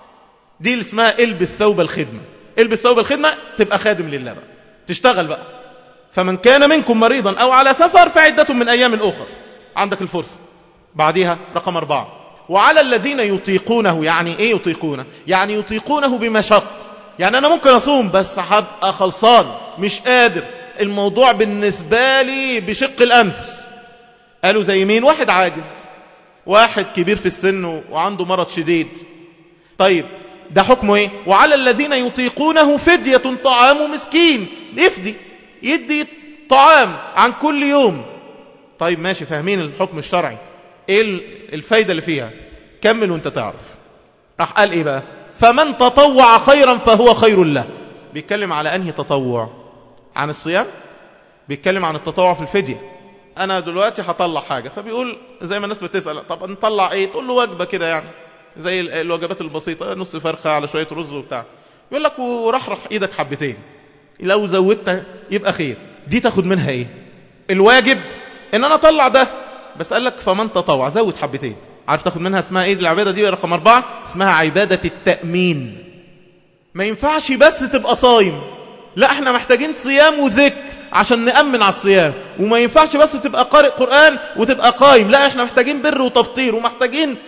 دي اللي اسمها البس ثوب الخدمة. البس ثوب الخدمة، تبقى خادم لله بقى، تشتغل بقى. فمن كان منكم مريضا او على سفر فعدة من ايام الاخر. عندك الفرصة. بعديها رقم اربعة، وعلى الذين يطيقونه. يعني ايه يطيقونه؟ يعني يطيقونه بمشق. يعني انا ممكن اصوم بس هبقى خلصان مش قادر، الموضوع بالنسبة لي بشق الانفس. قالوا زي مين؟ واحد عاجز، واحد كبير في السن وعنده مرض شديد. طيب ده حكمه ايه؟ وعلى الذين يطيقونه فدية طعام مسكين. يفدي، يدي طعام عن كل يوم. طيب ماشي، فاهمين الحكم الشرعي، ايه الفايدة اللي فيها؟ كمل وانت تعرف. راح قال ايه بقى؟ فمن تطوع خيرا فهو خير له. بيتكلم على انهي تطوع؟ عن الصيام؟ بيتكلم عن التطوع في الفدية. انا دلوقتي هطلع حاجة، فبيقول زي ما الناس بتسأل طب نطلع ايه؟ تقول له وجبة كده، يعني زي الوجبات البسيطة، نص فرخة على شوية رز وبتاع. يقول لك ورحرح ايدك حبتين، لو زودت يبقى خير. دي تاخد منها ايه؟ الواجب ان انا اطلع ده، بس قال لك فمن تطوع، زود حبتين. عارف تاخد منها اسمها ايه العبادة دي؟ رقم اربعة، اسمها عبادة التأمين. ما ينفعش بس تبقى صايم، لا احنا محتاجين صيام وذكر عشان نأمن على الصيام. وما ينفعش بس تبقى قارئ قرآن وتبقى قايم، لا احنا محتاجين بر وتبطير، ومحتاجين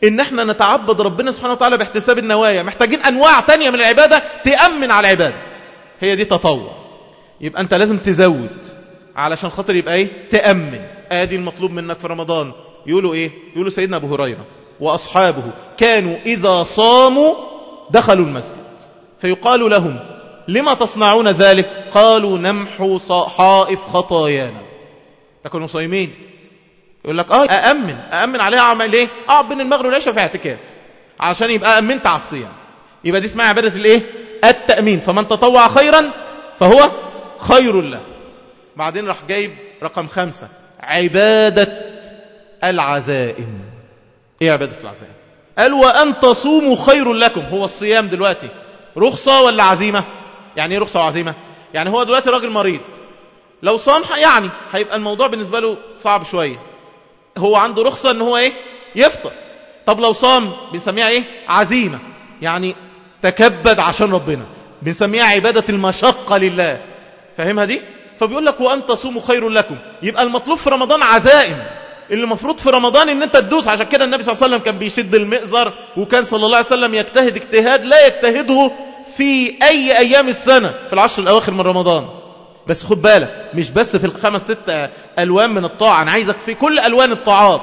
ان احنا نتعبد ربنا سبحانه وتعالى باحتساب النوايا، محتاجين انواع تانية من العبادة تأمن على العبادة، هي دي تطوع. يبقى انت لازم تزود علشان خاطر يبقى ايه؟ تأمن. ادي المطلوب منك في رمضان. يقولوا ايه؟ يقولوا سيدنا ابو هريرة واصحابه كانوا اذا صاموا دخلوا المسجد فيقال لهم لما تصنعون ذلك؟ قالوا نمحو صحائف خطايانا. تكونوا صايمين، يقول لك اه أأمن أأمن عليها. أعمل ايه؟ اقعد بين المغرب والعشاء في اعتكاف عشان يبقى أمنت على الصيام. يبقى دي اسمها عبادة الايه؟ التأمين. فمن تطوع خيرا فهو خير له. بعدين راح جايب رقم خمسة، عبادة العزائم. ايه عبادة العزائم؟ قال وأن تصوموا خير لكم. هو الصيام دلوقتي رخصة ولا عزيمة؟ يعني ايه رخصة وعزيمة؟ يعني هو دلوقتي راجل مريض، لو صام يعني هيبقى الموضوع بالنسبة له صعب شوية، هو عنده رخصة ان هو ايه؟ يفطر. طب لو صام بنسميها ايه؟ عزيمة، يعني تكبد عشان ربنا، بنسميها عبادة المشقة لله. فاهمها دي؟ فبيقول لك وأن تصوموا خير لكم. يبقى المطلوب في رمضان عزائم، اللي المفروض في رمضان ان انت تدوس. عشان كده النبي صلى الله عليه وسلم كان بيشد المئزر، وكان صلى الله عليه وسلم يجتهد اجتهاد لا يجتهده في اي ايام السنة في العشر الاواخر من رمضان. بس خد بالك، مش بس في الخمس ست الوان من الطاعة، انا عايزك في كل الوان الطاعات.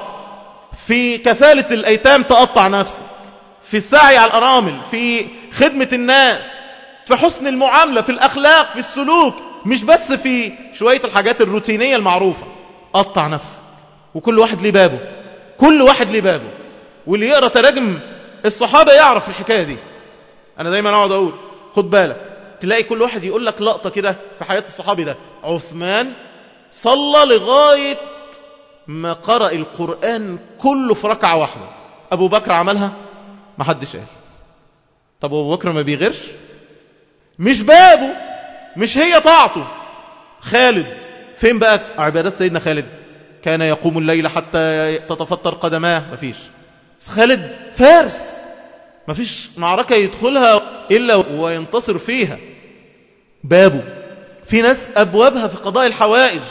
في كفالة الايتام تقطع نفسك، في السعي على الارامل، في خدمة الناس، في حسن المعاملة، في الاخلاق، في السلوك، مش بس في شوية الحاجات الروتينية المعروفة. قطع نفسك. وكل واحد ليه بابه، كل واحد ليه بابه. واللي يقرأ تراجم الصحابة يعرف الحكاية دي. أنا دايما أقعد أقول خد بالك، تلاقي كل واحد يقول لك لقطة كده في حياة الصحابي ده. عثمان صلى لغاية ما قرأ القرآن كله في ركعة واحدة. أبو بكر عملها؟ ما حدش قال. طب أبو بكر ما بيغيرش؟ مش بابه، مش هي طاعته. خالد فين بقى عبادات سيدنا خالد؟ كان يقوم الليل حتى تتفطر قدماه. مفيش. خالد فارس، مفيش معركة يدخلها إلا وينتصر فيها. بابه. في ناس أبوابها في قضاء الحوائج.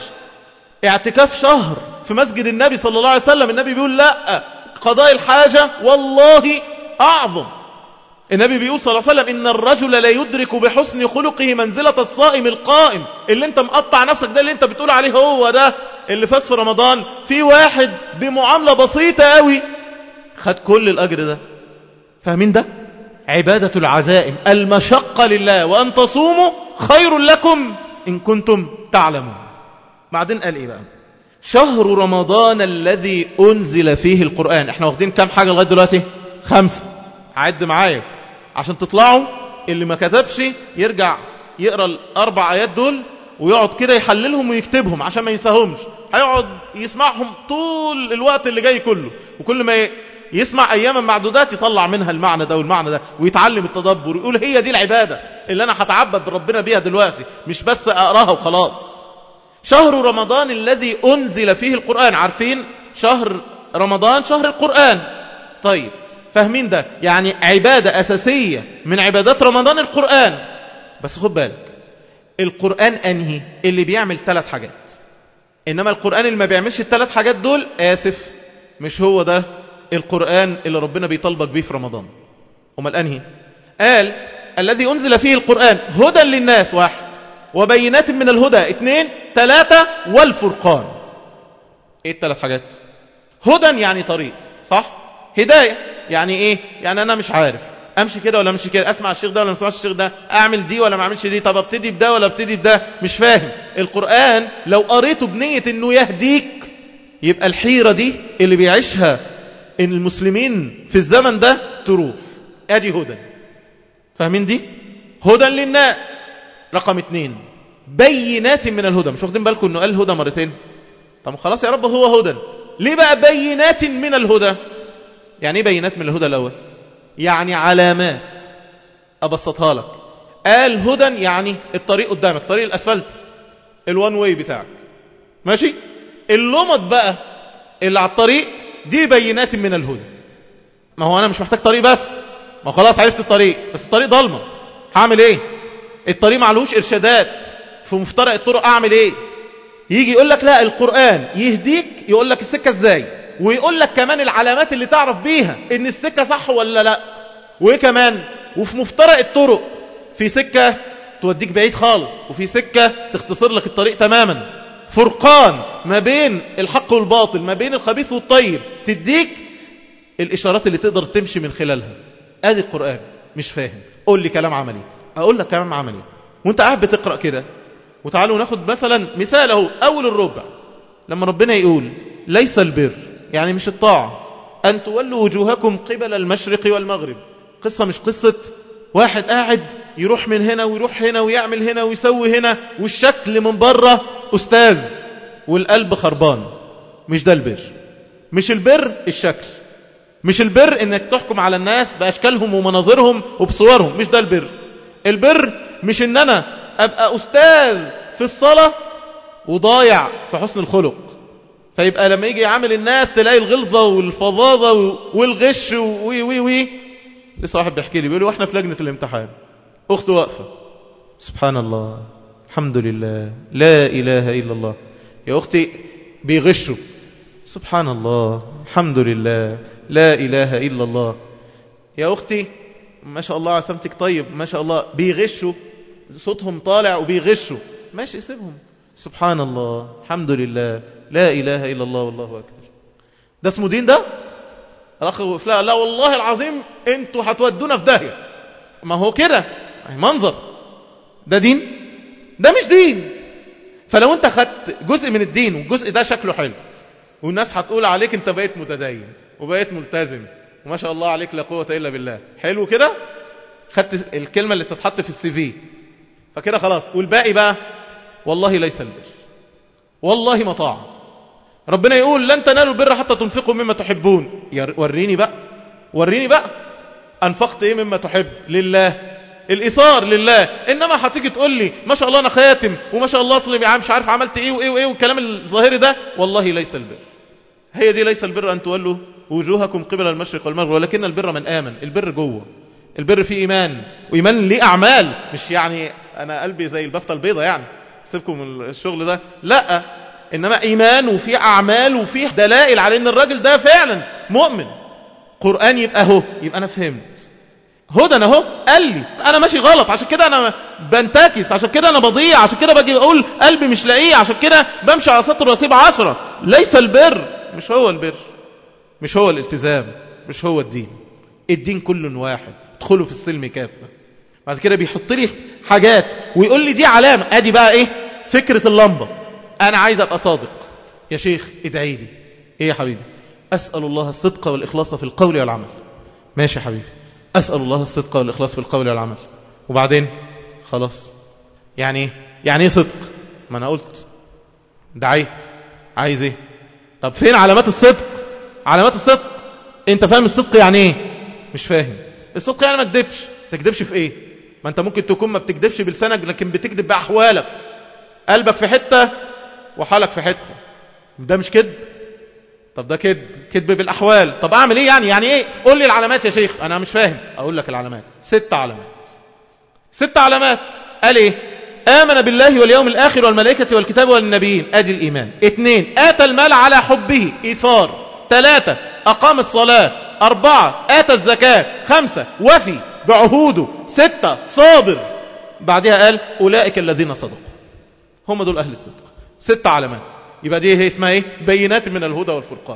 اعتكاف شهر في مسجد النبي صلى الله عليه وسلم. النبي بيقول لا، قضاء الحاجة والله أعظم. النبي بيقول صلى الله عليه وسلم إن الرجل لا يدرك بحسن خلقه منزلة الصائم القائم. اللي انت مقطع نفسك ده، اللي انت بتقول عليه هو ده اللي فاز في رمضان. في واحد بمعاملة بسيطة قوي خد كل الأجر ده. فاهمين ده؟ عبادة العزائم، المشقة لله. وأن تصوموا خير لكم إن كنتم تعلمون. بعدين قال إيه بقى؟ شهر رمضان الذي أنزل فيه القرآن. احنا واخدين كام حاجة لغاية دلوقتي؟ خمسة. عد معايا عشان تطلعوا. اللي ما كتبش يرجع يقرأ الأربع آيات دول ويقعد كده يحللهم ويكتبهم عشان ما ينساهمش. هيقعد يسمعهم طول الوقت اللي جاي كله، وكل ما يسمع أياما معدودات يطلع منها المعنى ده والمعنى ده، ويتعلم التدبر، يقول هي دي العبادة اللي أنا هتعبد بربنا بيها دلوقتي، مش بس أقراها وخلاص. شهر رمضان الذي أنزل فيه القرآن. عارفين شهر رمضان شهر القرآن. طيب فاهمين ده؟ يعني عبادة أساسية من عبادات رمضان القرآن. بس خد بالك، القرآن أنهي اللي بيعمل ثلاث حاجات، إنما القرآن اللي ما بيعملش الثلاث حاجات دول آسف مش هو ده القرآن اللي ربنا بيطلبك بيه في رمضان. أمال أنهي؟ قال الذي أنزل فيه القرآن هدى للناس واحد، وبينات من الهدى اثنين، ثلاثة والفرقان. ايه الثلاث حاجات؟ هدى يعني طريق، صح؟ هداية يعني ايه؟ يعني انا مش عارف امشي كده ولا امشي كده، اسمع الشيخ ده ولا ما اسمعش الشيخ ده، اعمل دي ولا ما اعملش دي، طب ابتدي بده ولا ابتدي بده، مش فاهم. القرآن لو قريته بنية انه يهديك يبقى الحيرة دي اللي بيعيشها المسلمين في الزمن ده تروح. ادي هدى. فاهمين دي؟ هدى للناس. رقم اتنين بينات من الهدى. مش واخدين بالكم انه قال هدى مرتين؟ طب خلاص يا رب هو هدى، ليه بقى بينات من الهدى؟ يعني ايه بينات من الهدى الاول؟ يعني علامات. ابسطها لك، قال هدى يعني الطريق قدامك، طريق الاسفلت، الوان واي بتاعك، ماشي؟ اللمط بقى اللي على الطريق دي بينات من الهدى. ما هو انا مش محتاج طريق بس، ما خلاص عرفت الطريق، بس الطريق ضلمه، هعمل ايه؟ الطريق معلوش ارشادات، في مفترق الطرق اعمل ايه؟ يجي يقول لك لا، القرآن يهديك، يقول لك السكة ازاي، ويقول لك كمان العلامات اللي تعرف بيها ان السكة صح ولا لا. وايه كمان؟ وفي مفترق الطرق، في سكة توديك بعيد خالص، وفي سكة تختصر لك الطريق تماما، فرقان ما بين الحق والباطل، ما بين الخبيث والطيب، تديك الإشارات اللي تقدر تمشي من خلالها. ادي القرآن. مش فاهم، قول لي كلام عملي. اقول لك كلام عملي وانت قاعد بتقرأ كده. وتعالوا ناخد مثلا مثال اهو، اول الربع لما ربنا يقول ليس البر، يعني مش الطاعة، ان تولوا وجوهكم قبل المشرق والمغرب. قصة مش قصة واحد قاعد يروح من هنا ويروح هنا ويعمل هنا ويسوي هنا، والشكل من بره أستاذ والقلب خربان. مش ده البر. مش البر الشكل، مش البر انك تحكم على الناس بأشكالهم ومناظرهم وبصورهم. مش ده البر. البر مش ان انا ابقى أستاذ في الصلاة وضايع في حسن الخلق، فيبقى لما يجي يعامل الناس تلاقي الغلظة والفظاظة والغش وي وي وي. لسه واحد بيحكي لي بيقول لي واحنا في لجنة الامتحان، اخته واقفة، سبحان الله الحمد لله لا اله الا الله، يا اختي بيغشوا، سبحان الله الحمد لله لا اله الا الله، يا اختي ما شاء الله عسامتك طيب ما شاء الله، بيغشوا صوتهم طالع وبيغشوا، ماشي سيبهم، سبحان الله الحمد لله لا اله الا الله والله اكبر. ده اسمه دين؟ ده الاخ وفلاء لا والله العظيم انتوا هتودونا في داهيه. ما هو كده منظر. ده دين؟ ده مش دين. فلو انت خدت جزء من الدين والجزء ده شكله حلو والناس هتقول عليك انت بقيت متدين وبقيت ملتزم وما شاء الله عليك لا قوه الا بالله، حلو كده، خدت الكلمه اللي تتحط في السي في، فكده خلاص. والباقي بقى والله ليس البر، والله ما طاعه. ربنا يقول لن تنالوا البر حتى تنفقوا مما تحبون. وريني بقى، وريني بقى أنفقت إيه مما تحب لله، الإيثار لله. إنما هتيجي تقول لي ما شاء الله أنا خاتم وما شاء الله أصلي مش عارف عملت إيه وإيه وإيه والكلام الظاهري ده، والله ليس البر. هي دي ليس البر أن تولوا وجوهكم قبل المشرق والمغرب، ولكن البر من آمن. البر جوه، البر فيه إيمان، وإيمان ليه أعمال، مش يعني أنا قلبي زي البفتة البيضة يعني سيبكم من الشغل ده، لا، إنما إيمان وفي أعمال وفي دلائل على إن الراجل ده فعلا مؤمن. قرآن يبقى هو، يبقى أنا فهمت هدى، أنا هو قال لي أنا ماشي غلط، عشان كده أنا بنتكس، عشان كده أنا بضيع، عشان كده باجي أقول قلبي مش لاقيه، عشان كده بمشي على سطر واسيب عشرة. ليس البر، مش هو البر، مش هو الالتزام، مش هو الدين. الدين كل واحد، ادخلوا في السلم كافة. بعد كده بيحط لي حاجات ويقول لي دي علامة. ادي بقى ايه فكرة اللمبة. انا عايز ابقى صادق يا شيخ، ادعي لي. ايه يا حبيبي؟ اسأل الله الصدق والإخلاص في القول والعمل. ماشي يا حبيبي، اسأل الله الصدق والإخلاص في القول والعمل. وبعدين خلاص يعني ايه؟ يعني ايه صدق؟ ما انا قلت دعيت، عايز ايه؟ طب فين علامات الصدق؟ علامات الصدق انت فاهم الصدق يعني ايه؟ مش فاهم. الصدق يعني ما تكذبش. تكذبش في ايه؟ ما انت ممكن تكون ما بتكذبش بلسانك لكن بتكذب بأحوالك، قلبك في حتة وحالك في حتة، ده مش كذب؟ طب ده كذب، كذب بالأحوال. طب اعمل ايه يعني؟ يعني ايه؟ قول لي العلامات يا شيخ، انا مش فاهم. اقول لك العلامات، ست علامات. ست علامات. قال ايه؟ آمن بالله واليوم الآخر والملائكة والكتاب والنبيين، ادي الإيمان. اثنين، آتى المال على حبه، إيثار. ثلاثة، أقام الصلاة. أربعة، آتى الزكاة. خمسة، وفي بعهوده. ستة، صابر. بعدها قال أولئك الذين صدقوا، هم دول أهل الصدق. ست علامات. يبقى دي هي اسمها ايه؟ بينات من الهدى والفرقان.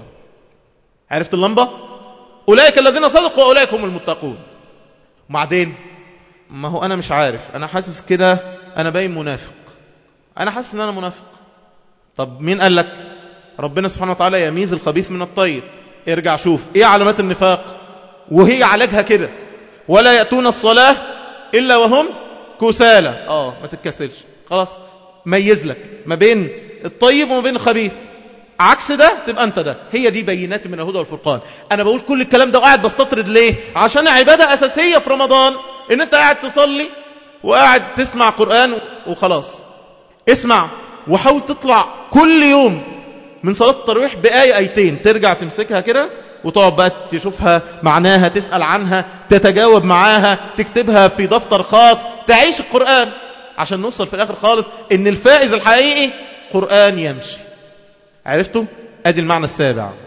عرفت اللمبة؟ أولئك الذين صدقوا وأولئك هم المتقون. وبعدين ما هو أنا مش عارف، أنا حاسس كده أنا باين منافق، أنا حاسس أن أنا منافق. طب مين قال لك؟ ربنا سبحانه وتعالى يميز الخبيث من الطيب. ارجع شوف ايه علامات النفاق وهي علاجها كده. ولا يأتون الصلاة إلا وهم كسالى. اه ما تتكسلش، خلاص ميز لك ما بين الطيب وما بين الخبيث. عكس ده تبقى انت ده. هي دي بينات من الهدى والفرقان. انا بقول كل الكلام ده وقاعد بستطرد ليه؟ عشان عبادة أساسية في رمضان ان انت قاعد تصلي وقاعد تسمع قرآن وخلاص. اسمع وحاول تطلع كل يوم من صلاة التراويح بآية آيتين، ترجع تمسكها كده وتقعد بقى تشوفها معناها، تسأل عنها، تتجاوب معاها، تكتبها في دفتر خاص، تعيش القرآن، عشان نوصل في الآخر خالص ان الفائز الحقيقي قرآن يمشي. عرفتوا؟ ادي المعنى السابع.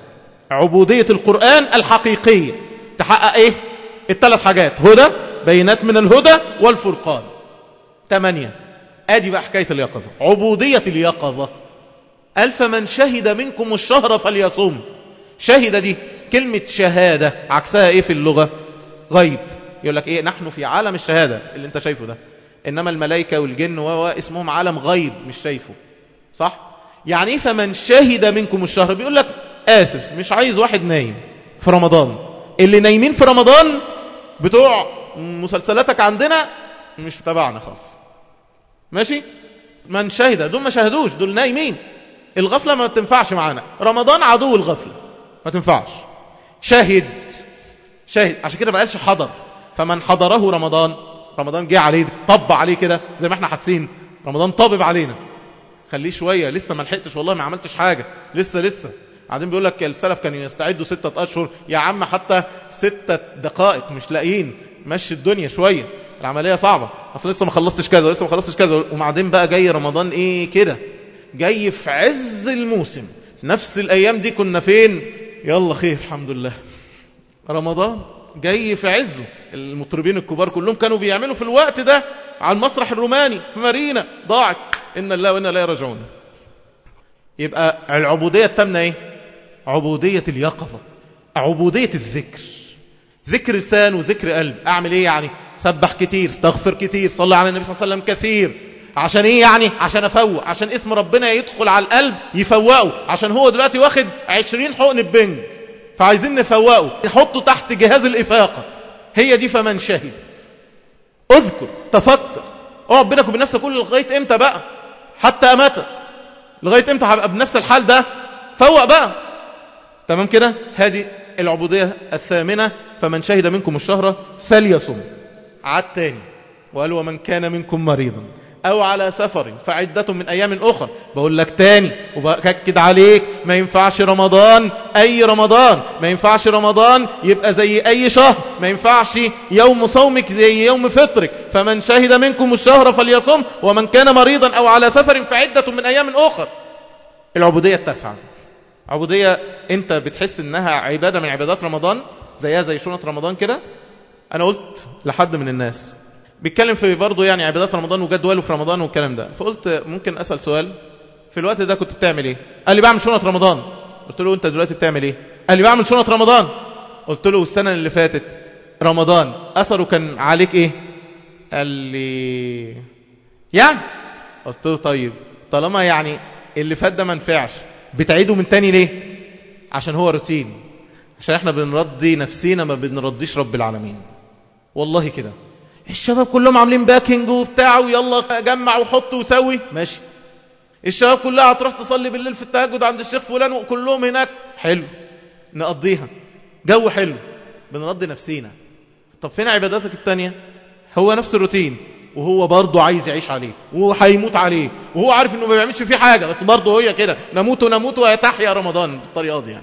عبودية القرآن الحقيقية تحقق ايه؟ الثلاث حاجات: هدى، بينات من الهدى، والفرقان. ثمانية. ادي بقى حكاية اليقظة، عبودية اليقظة. قال فمن شهد منكم الشهر فليصوم. شهد دي كلمة شهادة عكسها ايه في اللغة؟ غيب. يقول لك ايه؟ نحن في عالم الشهادة اللي انت شايفه ده، انما الملائكة والجن واسمهم عالم غيب مش شايفه، صح؟ يعني ايه فمن شهد منكم الشهر؟ بيقول لك آسف، مش عايز واحد نايم في رمضان. اللي نايمين في رمضان بتوع مسلسلاتك عندنا مش تبعنا خالص، ماشي؟ من شهد دول ما شهدوش، دول نايمين. الغفلة ما تنفعش معانا، رمضان عدو الغفلة، ما تنفعش. شهد شهد عشان كده بقالش حضر. فمن حضره رمضان، رمضان جه عليه طب عليه كده زي ما احنا حاسين، رمضان طابب علينا، خليه شوية، لسه ما لحقتش والله، ما عملتش حاجة، لسه لسه بعدين بيقول لك السلف كانوا يستعدوا ستة أشهر. يا عم حتى ستة دقائق مش لاقيين، مشي الدنيا شوية، العملية صعبة، أصل لسه ما خلصتش كذا لسه ما خلصتش كذا. وبعدين بقى جاي رمضان ايه كده، جاي في عز الموسم. نفس الأيام دي كنا فين؟ يلا خير الحمد لله، رمضان جاي في عزه. المطربين الكبار كلهم كانوا بيعملوا في الوقت ده على المسرح الروماني في مارينا، ضاعت. إن الله وإنا لا يرجعون. يبقى العبودية التامنة ايه؟ عبودية اليقظة، عبودية الذكر. ذكر لسان وذكر قلب. اعمل ايه يعني؟ سبح كتير، استغفر كتير، صلي على النبي صلى الله عليه وسلم كثير. عشان ايه يعني؟ عشان افوق، عشان اسم ربنا يدخل على القلب يفوقه. عشان هو دلوقتي واخد عشرين حقن بنج، فعايزين نفوقه، نحطه تحت جهاز الإفاقة. هي دي فمن شهد. اذكر، تفكر، اقعد بينك وبين نفسك، كل لغاية امتى بقى؟ حتى امتى؟ لغاية امتى هبقى بنفس الحال ده؟ فوق بقى. تمام كده؟ هذه العبودية الثامنة، فمن شهد منكم الشهر فليصم. عاد تاني وقال ومن كان منكم مريضا أو على سفر فعدة من أيام أخرى. بقول لك تاني وبأكد عليك، ما ينفعش رمضان أي رمضان، ما ينفعش رمضان يبقى زي أي شهر، ما ينفعش يوم صومك زي يوم فطرك. فمن شهد منكم الشهر فليصم ومن كان مريضا أو على سفر فعدة من أيام أخرى. العبودية التاسعة، عبودية أنت بتحس أنها عبادة من عبادات رمضان، زيها زي شنط رمضان كده. أنا قلت لحد من الناس بيتكلم في برضه يعني عبادات رمضان وجدوله في رمضان والكلام ده، فقلت ممكن أسأل سؤال، في الوقت ده كنت بتعمل ايه؟ قال لي بعمل شنط رمضان. قلت له انت دلوقتي بتعمل ايه؟ قال لي بعمل شنط رمضان. قلت له السنة اللي فاتت رمضان أثره كان عليك ايه؟ قال لي يعني. قلت له طيب طالما يعني اللي فات ده ما نفعش، بتعيده من تاني ليه؟ عشان هو روتين، عشان احنا بنرضي نفسينا ما بنرضيش رب العالمين. والله كده الشباب كلهم عاملين باكينج وبتاع ويلا جمع وحط وسوي، ماشي. الشباب كلها هتروح تصلي بالليل في التهجد عند الشيخ فلان وكلهم هناك، حلو، نقضيها جو حلو، بنرضي نفسينا. طب فين عباداتك التانية؟ هو نفس الروتين، وهو برضه عايز يعيش عليه، وهو هيموت عليه، وهو عارف انه ما بيعملش فيه حاجة، بس برضه هي كده، نموت ونموت ويتحيا رمضان بالطريقة دي يعني.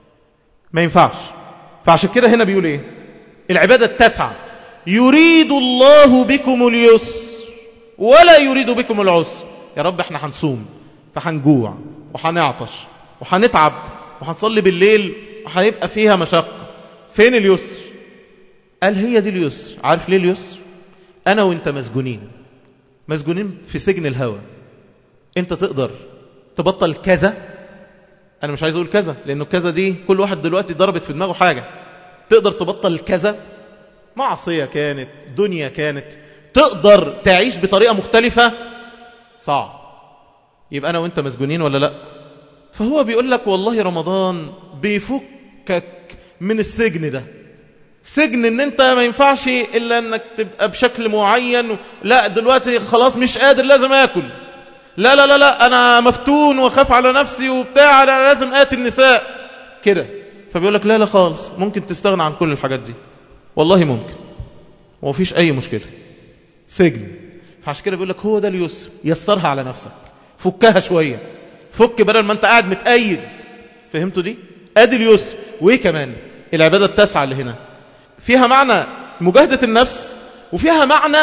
ما ينفعش. فعشان كده هنا بيقول ايه؟ العبادة التاسعة، يريد الله بكم اليسر ولا يريد بكم العسر. يا رب احنا هنصوم فهنجوع وهنعطش وهنتعب وهنصلي بالليل وهيبقى فيها مشقة، فين اليسر؟ قال هي دي اليسر. عارف ليه اليسر؟ انا وانت مسجونين، مسجونين في سجن الهوى. انت تقدر تبطل كذا، انا مش عايز اقول كذا لانه كذا دي كل واحد دلوقتي ضربت في دماغه حاجة. تقدر تبطل كذا، معصية كانت، دنيا كانت، تقدر تعيش بطريقة مختلفة؟ صعب. يبقى أنا وإنت مسجونين ولا لا؟ فهو بيقول لك والله رمضان بيفكك من السجن ده، سجن ان انت ما ينفعش إلا انك تبقى بشكل معين. لا دلوقتي خلاص مش قادر، لازم آكل، لا لا لا لا أنا مفتون وخاف على نفسي وبتاع، لا لازم آتي النساء كده. فبيقول لك لا لا خالص، ممكن تستغنى عن كل الحاجات دي، والله ممكن ومفيش أي مشكلة، سجن. فعشان كده بيقول لك هو ده اليسر، يسرها على نفسك، فكها شوية، فك بدل ما انت قاعد متقيد. فهمتوا دي؟ ادي اليسر. وايه كمان؟ العبادة التاسعة اللي هنا فيها معنى مجاهدة النفس وفيها معنى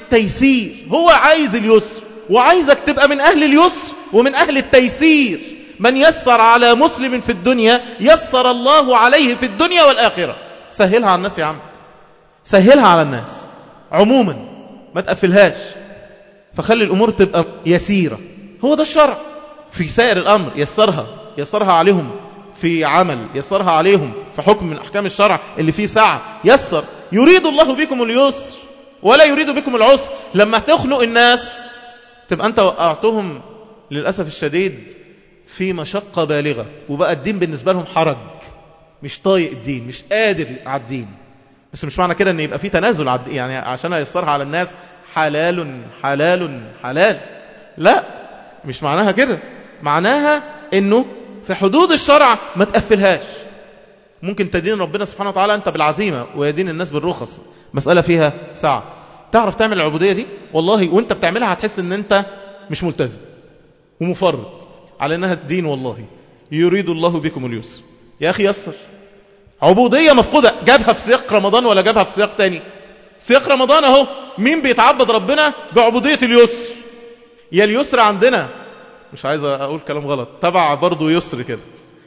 التيسير. هو عايز اليسر وعايزك تبقى من أهل اليسر ومن أهل التيسير، من يسر على مسلم في الدنيا يسر الله عليه في الدنيا والآخرة. سهلها على الناس يا عم، سهلها على الناس عموما، ما تقفلهاش، فخلي الأمور تبقى يسيرة. هو ده الشرع في سائر الأمر، يسرها يسرها عليهم في عمل، يسرها عليهم في حكم من أحكام الشرع اللي فيه سعة، يسر. يريد الله بكم اليسر ولا يريد بكم العسر. لما تخنق الناس تبقى أنت وقعتهم للأسف الشديد في مشقة بالغة، وبقى الدين بالنسبة لهم حرج، مش طايق الدين، مش قادر على الدين. بس مش معنى كده أن يبقى في تنازل على الدين، يعني عشان يسرها على الناس حلال حلال حلال، لا، مش معناها كده. معناها أنه في حدود الشرع ما تقفلهاش. ممكن تدين ربنا سبحانه وتعالى أنت بالعزيمة ويدين الناس بالرخص، مسألة فيها ساعة. تعرف تعمل العبودية دي والله، وانت بتعملها هتحس ان انت مش ملتزم ومفرط على انها الدين. والله يريد الله بكم اليسر. يا أخي يسر. عبودية مفقودة، جابها في سياق رمضان ولا جابها في سياق تاني؟ سياق رمضان اهو. مين بيتعبد ربنا بعبودية اليسر؟ يا اليسر عندنا، مش عايز اقول كلام غلط، تبع برضو يسر كده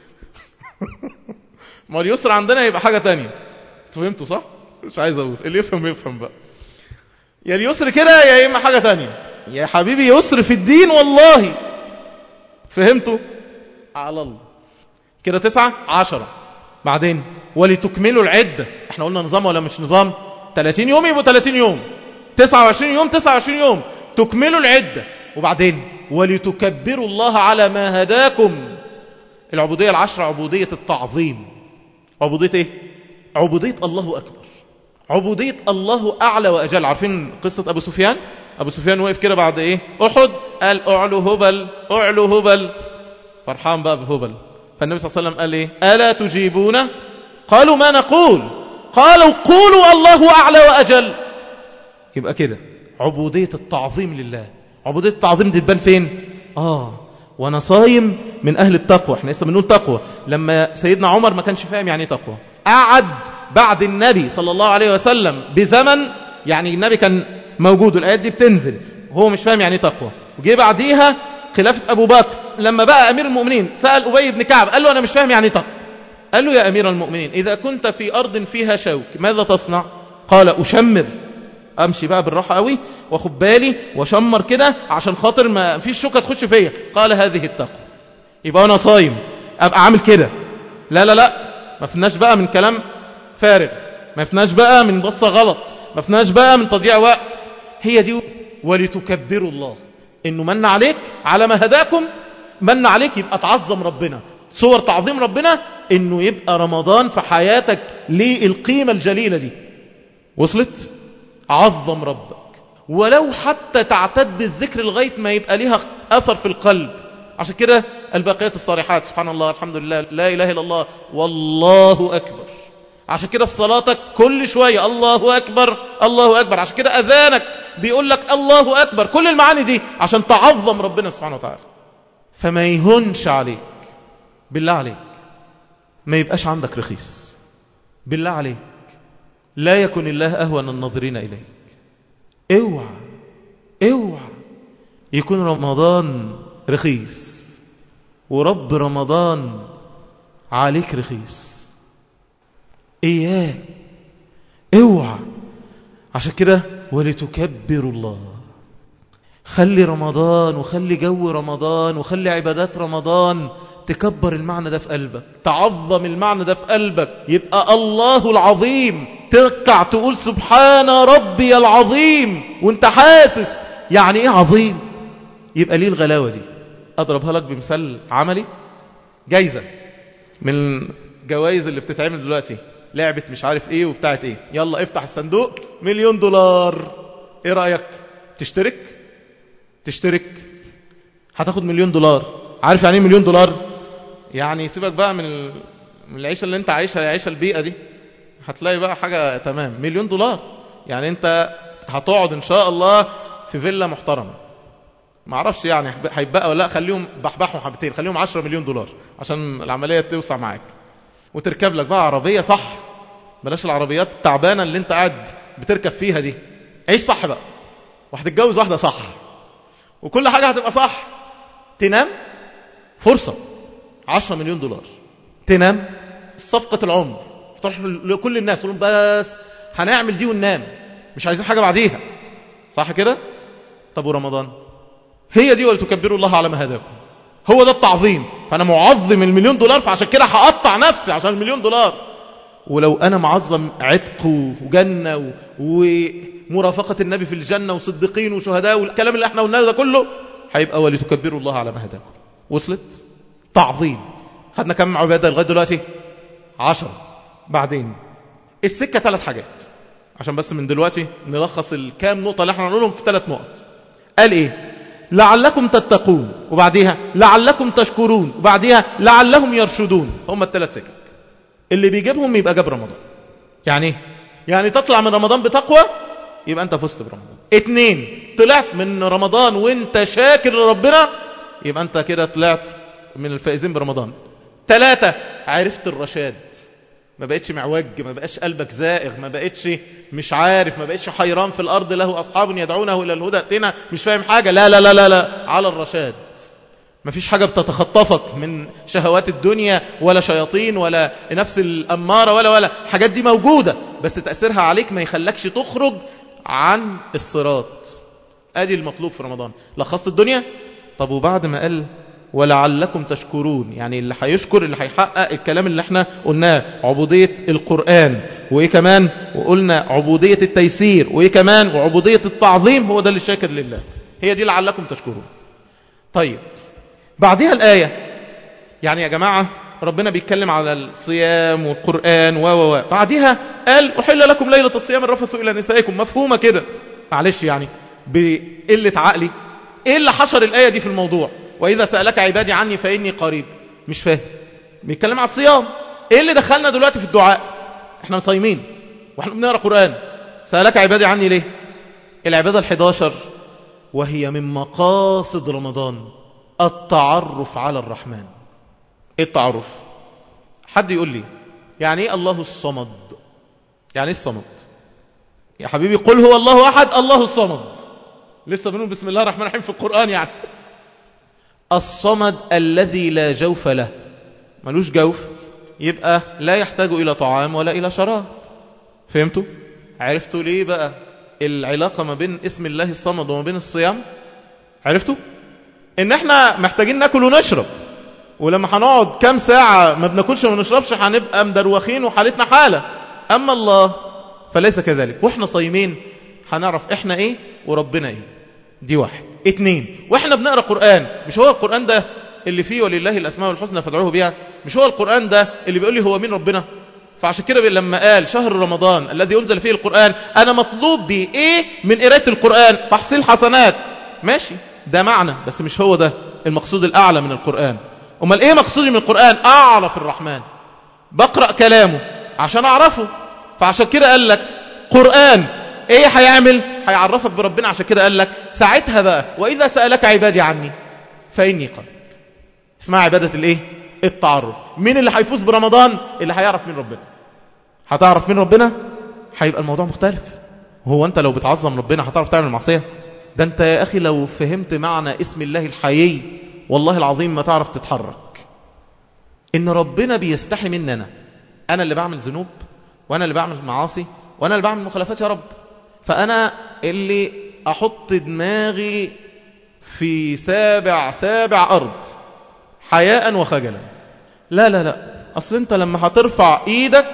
ما اليسر عندنا يبقى حاجة تانية. فهمتوا صح؟ مش عايز اقول، اللي يفهم يفهم بقى. يا اليسر كده يا اما حاجة تانية. يا حبيبي يسر في الدين والله. فهمتوا؟ على الله كده. تسعة عشرة بعدين ولتكملوا العدة. احنا قلنا نظام ولا مش نظام؟ ثلاثين يوم يبقوا ثلاثين يوم، تسعة وعشرين يوم تسعة وعشرين يوم، تكملوا العدة. وبعدين ولتكبروا الله على ما هداكم. العبودية العشرة عبودية التعظيم. عبودية ايه؟ عبودية الله أكبر، عبودية الله أعلى وأجل. عارفين قصة أبو سفيان؟ أبو سفيان وقف كده بعد إيه؟ أحد، قال أعلو هبل أعلو هبل، فرحان بقى بهبل. فالنبي صلى الله عليه وسلم قال إيه؟ ألا تجيبون؟ قالوا ما نقول؟ قالوا قولوا الله أعلى وأجل. يبقى كده عبودية التعظيم لله. عبودية التعظيم دي تبان فين؟ آه وانا صايم من أهل التقوى. احنا لسه بنقول تقوى. لما سيدنا عمر ما كانش فاهم يعني تقوى، قعد بعد النبي صلى الله عليه وسلم بزمن، يعني النبي كان موجود والآيات دي بتنزل وهو مش فاهم يعني تقوى. وجي بعديها خلافة أبو بكر لما بقى أمير المؤمنين، سأل أبي بن كعب قال له أنا مش فاهم يعني تقوى. قال له يا أمير المؤمنين إذا كنت في أرض فيها شوك ماذا تصنع؟ قال أشمر، امشي بقى بالراحه قوي واخد بالي واشمر كده عشان خاطر ما فيش شوكه تخش فيا. قال هذه التقوى. يبقى انا صايم ابقى عامل كده؟ لا لا لا، ما فيناش بقى من كلام فارغ، ما فيناش بقى من بصه غلط، ما فيناش بقى من تضييع وقت. هي دي ولتكبروا الله، انه من عليك على ما هداكم. من عليك يبقى تعظم ربنا. صور تعظيم ربنا انه يبقى رمضان في حياتك للقيمه الجليله دي. وصلت؟ عظم ربك، ولو حتى تعتد بالذكر لغاية ما يبقى ليها أثر في القلب. عشان كده الباقيات الصالحات، سبحان الله الحمد لله لا إله إلا الله والله أكبر. عشان كده في صلاتك كل شوية الله أكبر الله أكبر. عشان كده أذانك بيقول لك الله أكبر. كل المعاني دي عشان تعظم ربنا سبحانه وتعالى. فما يهونش عليك، بالله عليك ما يبقاش عندك رخيص، بالله عليك لا يكن الله أهون الناظرين إليك. اوعى اوعى يكون رمضان رخيص ورب رمضان عليك رخيص. إياك اوعى. عشان كده ولتكبروا الله. خلي رمضان وخلي جو رمضان وخلي عبادات رمضان تكبر المعنى ده في قلبك، تعظم المعنى ده في قلبك. يبقى الله العظيم تركع تقول سبحان ربي العظيم وانت حاسس يعني ايه عظيم. يبقى ليه الغلاوة دي. اضربها لك بمثال عملي. جايزة من جوائز اللي بتتعمل دلوقتي، لعبة مش عارف ايه وبتاعت ايه، يلا افتح الصندوق مليون دولار. ايه رأيك؟ تشترك؟ تشترك هتاخد مليون دولار. عارف يعني ايه مليون دولار؟ يعني سيبك بقى من من العيشة اللي انت عايشها، العيشة البيئة دي، هتلاقي بقى حاجة تمام. مليون دولار يعني انت هتقعد ان شاء الله في فيلا محترمة. ما اعرفش يعني هيبقى ولا لا، خليهم بحبحهم حبتين، خليهم عشرة مليون دولار عشان العملية توسع معاك. وتركب لك بقى عربية صح، بلاش العربيات التعبانة اللي انت قاعد بتركب فيها دي. عيش صح بقى، وهتتجوز واحدة صح، وكل حاجة هتبقى صح. تنام فرصة، عشرة مليون دولار، تنام صفقة العمر، تروح لكل الناس تقول بس هنعمل دي وننام، مش عايزين حاجة بعديها، صح كده؟ طب ورمضان؟ هي دي ولتكبروا الله على ما هداكم، هو ده التعظيم. فأنا معظم المليون دولار، فعشان كده هقطع نفسي عشان المليون دولار. ولو أنا معظم عتق وجنة ومرافقة النبي في الجنة وصديقين وشهداء والكلام اللي احنا قلناه ده كله، هيبقى ولتكبروا الله على ما هداكم. وصلت؟ تعظيم. خدنا كم عبادة لغاية دلوقتي؟ عشرة. بعدين السكة ثلاث حاجات، عشان بس من دلوقتي نلخص الكام نقطة اللي احنا هنقولهم في ثلاث نقط. قال ايه؟ لعلكم تتقون، وبعديها لعلكم تشكرون، وبعديها لعلهم يرشدون. هم الثلاث سكك اللي بيجيبهم يبقى جاب رمضان. يعني ايه؟ يعني تطلع من رمضان بتقوى، يبقى انت فزت برمضان. اتنين، طلعت من رمضان وانت شاكر لربنا، يبقى انت كده طلعت من الفائزين برمضان. ثلاثة، عرفت الرشاد، ما بقتش معوج، ما بقاش قلبك زائغ، ما بقتش مش عارف، ما بقتش حيران في الأرض له أصحاب يدعونه إلى الهدى ائتنا، مش فاهم حاجة. لا لا لا لا لا، على الرشاد. ما فيش حاجة بتتخطفك من شهوات الدنيا ولا شياطين ولا نفس الأمارة ولا ولا حاجات دي موجودة، بس تأثيرها عليك ما يخلكش تخرج عن الصراط. أدي المطلوب في رمضان. لخصت الدنيا. طب وبعد ما قال ولعلكم تشكرون، يعني اللي هيشكر اللي هيحقق الكلام اللي احنا قلناه، عبودية القرآن، وايه كمان؟ وقلنا عبودية التيسير، وايه كمان؟ وعبودية التعظيم. هو ده اللي شاكر لله، هي دي لعلكم تشكرون. طيب بعدها الآية، يعني يا جماعة ربنا بيتكلم على الصيام والقرآن و و و بعدها قال أحل لكم ليلة الصيام الرفث إلى نسائكم. مفهومة كده؟ معلش يعني بقلة عقلي ايه اللي حشر الآية دي في الموضوع؟ وإذا سألك عبادي عني فإني قريب. مش فاهم، بيتكلم على الصيام. ايه اللي دخلنا دلوقتي في الدعاء؟ احنا صايمين واحنا بنقرأ قرآن، سألك عبادي عني ليه؟ العبادة الحداشر، وهي من مقاصد رمضان التعرف على الرحمن. ايه التعرف؟ حد يقول لي يعني ايه الله الصمد؟ يعني ايه الصمد؟ يا حبيبي قل هو الله أحد الله الصمد، لسه بنقول بسم الله الرحمن الرحيم في القرآن. يعني الصمد الذي لا جوف له، ملوش جوف، يبقى لا يحتاج إلى طعام ولا إلى شراب. فهمتوا؟ عرفتوا ليه بقى العلاقة ما بين اسم الله الصمد وما بين الصيام؟ عرفتوا؟ إن احنا محتاجين ناكل ونشرب، ولما هنقعد كام ساعة ما بناكلش وما نشربش هنبقى مدروخين وحالتنا حالة. أما الله فليس كذلك، واحنا صايمين هنعرف احنا ايه وربنا ايه. دي واحد. اتنين، واحنا بنقرأ قرآن، مش هو القرآن ده اللي فيه ولله الأسماء الحسنى فادعوه بها؟ مش هو القرآن ده اللي بيقول لي هو مين ربنا؟ فعشان كده لما قال شهر رمضان الذي أنزل فيه القرآن، أنا مطلوب بي ايه من قراءة القرآن؟ تحصيل حسنات. ماشي، ده معنى، بس مش هو ده المقصود الأعلى من القرآن. أمال ايه مقصودي من القرآن؟ أعرف الرحمن، بقرأ كلامه عشان أعرفه. فعشان كده قال لك قرآن ايه هيعمل؟ هيعرفك بربنا. عشان كده قال لك ساعتها بقى وإذا سألك عبادي عني فإني قريب. اسمها عبادة الايه؟ التعرف. مين اللي هيفوز برمضان؟ اللي هيعرف مين ربنا. هتعرف مين ربنا هيبقى الموضوع مختلف. هو انت لو بتعظم ربنا هتعرف تعمل معصية؟ ده انت يا أخي لو فهمت معنى اسم الله الحيي والله العظيم ما تعرف تتحرك. ان ربنا بيستحي مننا، انا اللي بعمل ذنوب وانا اللي بعمل معاصي وانا اللي بعمل مخالفات يا رب، فانا اللي احط دماغي في سابع سابع ارض حياء وخجلا. لا لا لا، اصل انت لما هترفع ايدك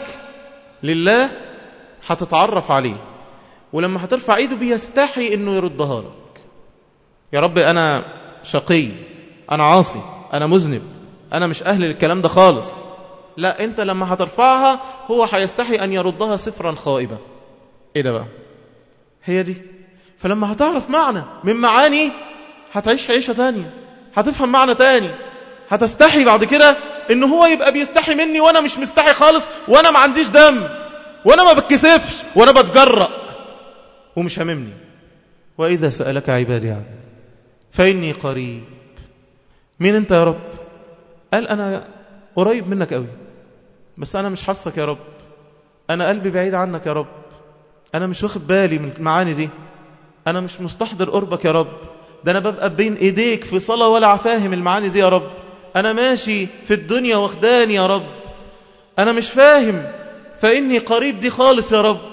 لله هتتعرف عليه، ولما هترفع ايده بيستحي انه يردها لك. يا رب انا شقي، انا عاصي، انا مذنب، انا مش اهل للكلام ده خالص. لا، انت لما هترفعها هو هيستحي ان يردها صفرا خائبة. ايه ده بقى؟ هي دي. فلما هتعرف معنى من معاني هتعيش عيشة تانية، هتفهم معنى تاني، هتستحي بعد كده ان هو يبقى بيستحي مني وانا مش مستحي خالص، وانا ما عنديش دم، وانا ما بتكسفش، وانا بتجرأ ومش هممني. واذا سألك عبادي عني فإني قريب. مين انت يا رب؟ قال انا قريب منك قوي، بس انا مش حاسك يا رب، انا قلبي بعيد عنك يا رب، انا مش واخد بالي من المعاني دي، انا مش مستحضر قربك يا رب، ده انا ببقى بين ايديك في صلاة ولا فاهم المعاني دي يا رب. أنا ماشي في الدنيا واخداني يا رب، أنا مش فاهم، فإني قريب دي خالص يا رب.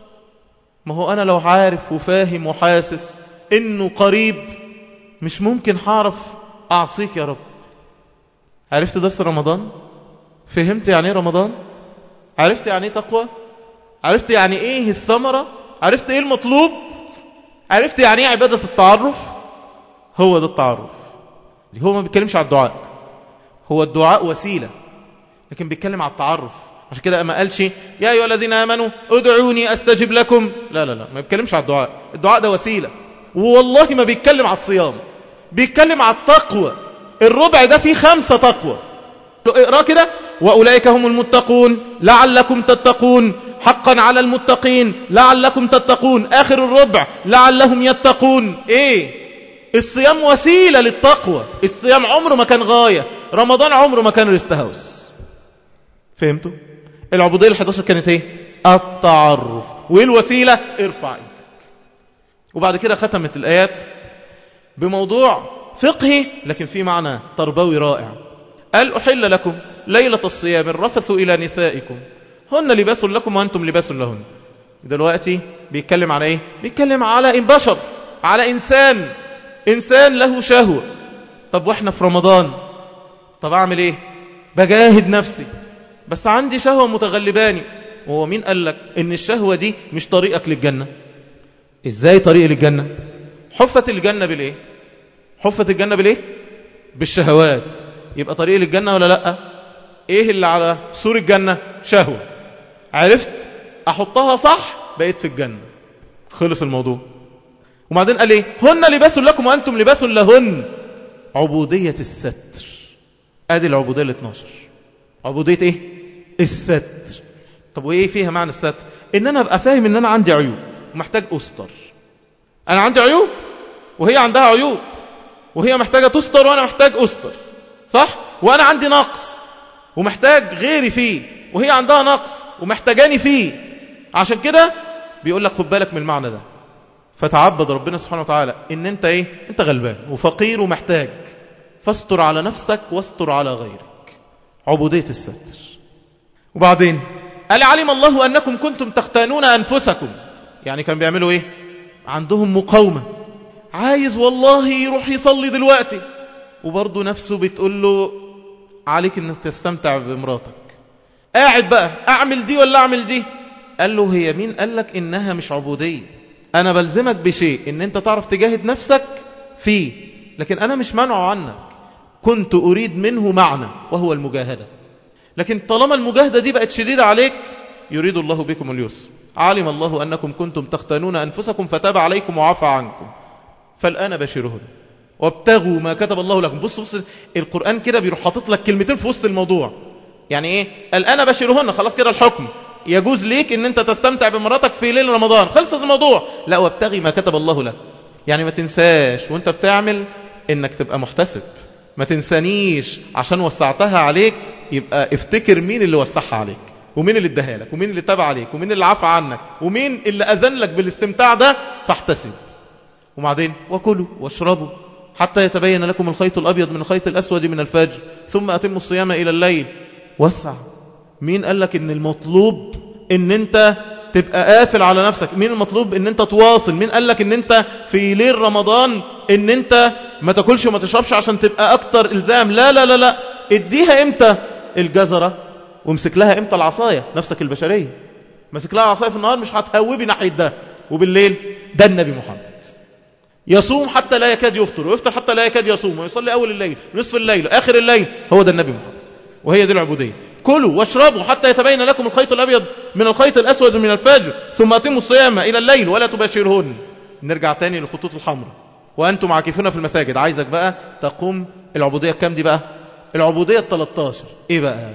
ما هو أنا لو عارف وفاهم وحاسس إنه قريب مش ممكن حعرف أعصيك يا رب. عرفت درس رمضان؟ فهمت يعني ايه رمضان؟ عرفت يعني ايه تقوى؟ عرفت يعني ايه الثمرة؟ عرفت ايه المطلوب؟ عرفت يعني ايه عبادة التعرف؟ هو ده التعرف. هو ما بيتكلمش على الدعاء، هو الدعاء وسيلة، لكن بيتكلم على التعرف. عشان كده ما قالش يا أيها الذين آمنوا ادعوني أستجب لكم، لا لا لا، ما بيتكلمش على الدعاء. الدعاء ده وسيلة. والله ما بيتكلم على الصيام، بيتكلم على التقوى. الربع ده فيه خمسة تقوى. اقرأ كده: وأولئك هم المتقون لعلكم تتقون، حقا على المتقين لعلكم تتقون. آخر الربع لعلهم يتقون. ايه؟ الصيام وسيلة للتقوى. الصيام عمره ما كان غاية، رمضان عمره ما كان ريست هاوس. فهمتوا؟ العبودية الحداشر كانت ايه؟ التعرف. وايه الوسيلة؟ ارفع ايدك. وبعد كده ختمت الآيات بموضوع فقهي لكن في معنى تربوي رائع. قال: أحل لكم ليلة الصيام الرفث إلى نسائكم هن لباس لكم وأنتم لباس لهن. دلوقتي بيتكلم على ايه؟ بيتكلم على إن بشر، على إنسان إنسان له شهوة. طب وإحنا في رمضان، طب أعمل إيه؟ بجاهد نفسي بس عندي شهوة متغلباني. وهو مين قال لك إن الشهوة دي مش طريقك للجنة؟ إزاي طريق للجنة؟ حفت الجنة بالإيه؟ حفت الجنة بالإيه؟ بالشهوات. يبقى طريق للجنة ولا لأ؟ إيه اللي على سور الجنة؟ شهوة. عرفت أحطها صح بقيت في الجنة، خلص الموضوع. وبعدين قال إيه؟ هن لباس لكم وأنتم لباس لهن. عبودية الستر. ادي العبودية الاثناشر. عبودية ايه؟ الستر. طب وايه فيها معنى الستر؟ ان انا ابقى فاهم ان انا عندي عيوب ومحتاج استر. انا عندي عيوب وهي عندها عيوب، وهي محتاجة تستر وانا محتاج استر، صح؟ وانا عندي نقص ومحتاج غيري فيه، وهي عندها نقص ومحتاجاني فيه. عشان كده بيقول لك خد بالك من المعنى ده. فتعبد ربنا سبحانه وتعالى ان انت ايه؟ انت غلبان وفقير ومحتاج، فاستر على نفسك واستر على غيرك. عبودية الستر. وبعدين قال: علم الله أنكم كنتم تختانون أنفسكم. يعني كان بيعملوا إيه؟ عندهم مقاومة، عايز والله يروح يصلي دلوقتي وبرضه نفسه بتقول له عليك أنك تستمتع بمراتك. قاعد بقى أعمل دي ولا أعمل دي؟ قال له هي مين قال لك إنها مش عبودية؟ أنا بلزمك بشيء إن أنت تعرف تجاهد نفسك فيه، لكن أنا مش منعه عنك. كنت أريد منه معنى وهو المجاهدة، لكن طالما المجاهدة دي بقت شديدة عليك يريد الله بكم اليسر. علم الله أنكم كنتم تختانون أنفسكم فتاب عليكم وعفى عنكم فالآن بشرهن وابتغوا ما كتب الله لكم. بص بص القرآن كده بيروح حاطط لك كلمتين في وسط الموضوع. يعني إيه؟ الآن بشرهن، خلاص كده الحكم يجوز ليك إن أنت تستمتع بمراتك في ليل رمضان، خلصت الموضوع. لا، وابتغي ما كتب الله لك. يعني ما تنساش وانت بتعمل إنك تبقى محتسب. ما تنسانيش عشان وسعتها عليك، يبقى افتكر مين اللي وسعها عليك ومين اللي اداها لك ومين اللي تابع عليك ومين اللي عفى عنك ومين اللي أذن لك بالاستمتاع ده، فاحتسب. وبعدين وكلوا واشربوا حتى يتبين لكم الخيط الأبيض من الخيط الأسود من الفجر ثم أتموا الصيام إلى الليل. وسع. مين قال لك إن المطلوب إن أنت تبقى قافل على نفسك؟ مين المطلوب إن أنت تواصل؟ مين قال لك إن أنت في ليل رمضان إن أنت ما تاكلش وما تشربش عشان تبقى أكتر إلزام؟ لا لا لا لا. اديها إمتى الجزرة وامسك لها إمتى العصاية. نفسك البشرية مسك لها عصاية في النهار مش هتهوبي ناحية ده، وبالليل ده النبي محمد يصوم حتى لا يكاد يفطر ويفطر حتى لا يكاد يصوم ويصلي أول الليل نصف الليل آخر الليل. هو ده النبي محمد، وهي دي العبودية. كلوا واشربوا حتى يتبين لكم الخيط الأبيض من الخيط الأسود من الفجر ثم أتموا الصيام إلى الليل ولا تباشرهن. نرجع تاني للخطوط الحمراء. وأنتم عاكفون في المساجد. عايزك بقى تقوم العبودية كام دي بقى؟ العبودية التلتاشر. إيه بقى؟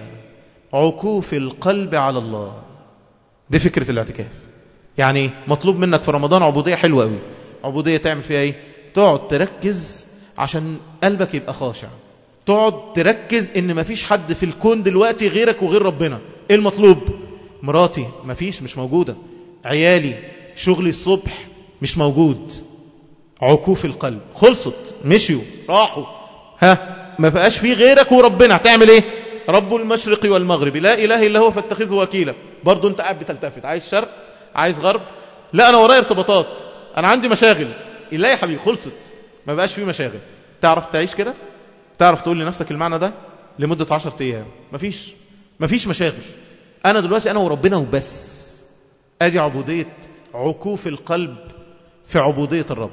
عكوف القلب على الله. دي فكرة الاعتكاف. يعني مطلوب منك في رمضان عبودية حلوة قوي. عبودية تعمل فيها ايه؟ تقعد تركز عشان قلبك يبقى خاشع، تقعد تركز ان مفيش حد في الكون دلوقتي غيرك وغير ربنا. ايه المطلوب؟ مراتي مفيش، مش موجودة. عيالي، شغلي الصبح مش موجود. عكوف القلب. خلصت، مشيوا، راحوا، ها ما بقاش فيه غيرك وربنا، هتعمل ايه؟ رب المشرق والمغرب لا إله إلا هو فاتخذه وكيلا. برضو انت قاعد بتلتفت، عايز شرق عايز غرب، لا أنا ورايا ارتباطات، أنا عندي مشاغل. لا يا حبيبي خلصت، ما بقاش فيه مشاغل. تعرف تعيش كده؟ تعرف تقول لنفسك المعنى ده لمدة عشرة أيام؟ مفيش مفيش مشاغل، أنا دلوقتي أنا وربنا وبس. أدي عبودية عكوف القلب في عبودية الرب.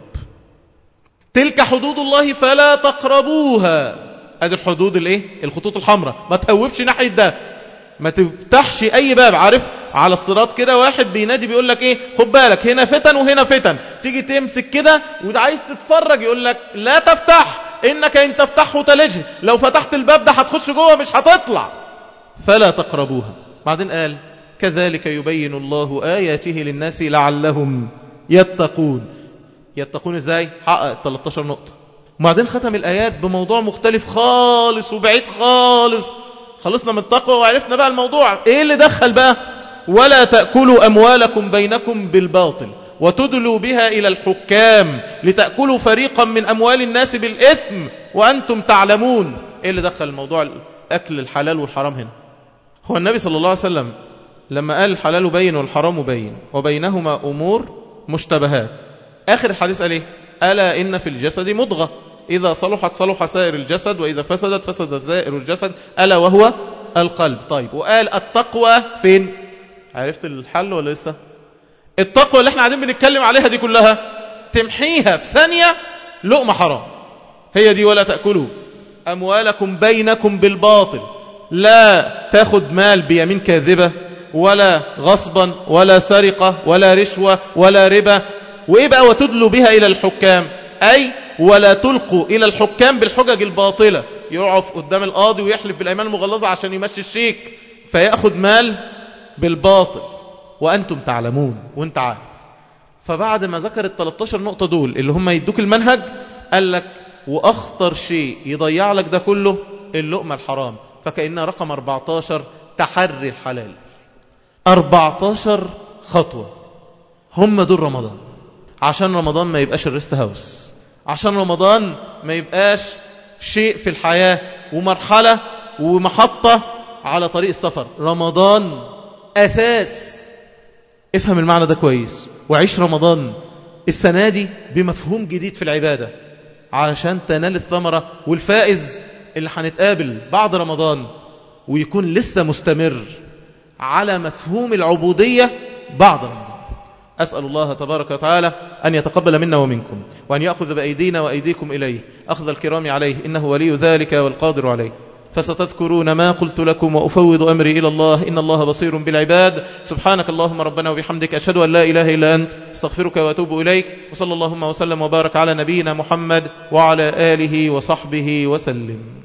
تلك حدود الله فلا تقربوها. ادي الحدود الايه؟ الخطوط الحمراء، ما تهوبش ناحيه ده، ما تفتحش اي باب. عارف على الصراط كده واحد بينادي بيقول لك ايه؟ خد بالك هنا فتن وهنا فتن، تيجي تمسك كده وده عايز تتفرج يقول لك لا تفتح، انك ان تفتحه تلجه، لو فتحت الباب ده هتخش جوه مش هتطلع. فلا تقربوها. بعدين قال كذلك يبين الله آياته للناس لعلهم يتقون. يتقون ازاي؟ حقق ثلاثة عشر نقطة. وبعدين ختم الآيات بموضوع مختلف خالص وبعيد خالص. خلصنا من التقوى وعرفنا بقى الموضوع ايه اللي دخل بقى. ولا تأكلوا أموالكم بينكم بالباطل وتدلوا بها إلى الحكام لتأكلوا فريقا من أموال الناس بالإثم وأنتم تعلمون. ايه اللي دخل الموضوع الأكل الحلال والحرام هنا؟ هو النبي صلى الله عليه وسلم لما قال الحلال بين والحرام بين وبينهما أمور مشتبهات، آخر الحديث قال ايه؟ ألا إن في الجسد مضغة إذا صلحت صلح سائر الجسد وإذا فسدت فسد سائر الجسد ألا وهو القلب. طيب وقال التقوى فين؟ عرفت الحل ولا لسه؟ التقوى اللي احنا قاعدين بنتكلم عليها دي كلها تمحيها في ثانية لقمة حرام، هي دي. ولا تأكلوا أموالكم بينكم بالباطل، لا تاخد مال بيمين كاذبة ولا غصبا ولا سرقة ولا رشوة ولا ربا. وإيه بقى وتدلوا بها إلى الحكام؟ أي ولا تلقوا إلى الحكام بالحجج الباطلة، يقف قدام القاضي ويحلف بالأيمان المغلظة عشان يمشي الشيك فيأخذ مال بالباطل وأنتم تعلمون وانت عارف. فبعد ما ذكر ال ثلاثة عشر نقطة دول اللي هم يدوك المنهج، قال لك وأخطر شيء يضيع لك ده كله اللقمة الحرام. فكأنها رقم أربعة عشر تحري الحلال. أربعة عشر خطوة هم دول رمضان، عشان رمضان ما يبقاش الريست هاوس، عشان رمضان ما يبقاش شيء في الحياة ومرحلة ومحطة على طريق السفر. رمضان أساس. افهم المعنى ده كويس وعيش رمضان السنة دي بمفهوم جديد في العبادة علشان تنال الثمرة والفائز اللي هنتقابل بعد رمضان ويكون لسه مستمر على مفهوم العبودية بعد رمضان. أسأل الله تبارك وتعالى أن يتقبل منا ومنكم وأن يأخذ بأيدينا وأيديكم إليه أخذ الكرام عليه، إنه ولي ذلك والقادر عليه. فستذكرون ما قلت لكم وأفوض أمري إلى الله إن الله بصير بالعباد. سبحانك اللهم ربنا وبحمدك أشهد أن لا إله إلا أنت استغفرك وأتوب إليك. وصلى اللهم وسلم وبارك على نبينا محمد وعلى آله وصحبه وسلم.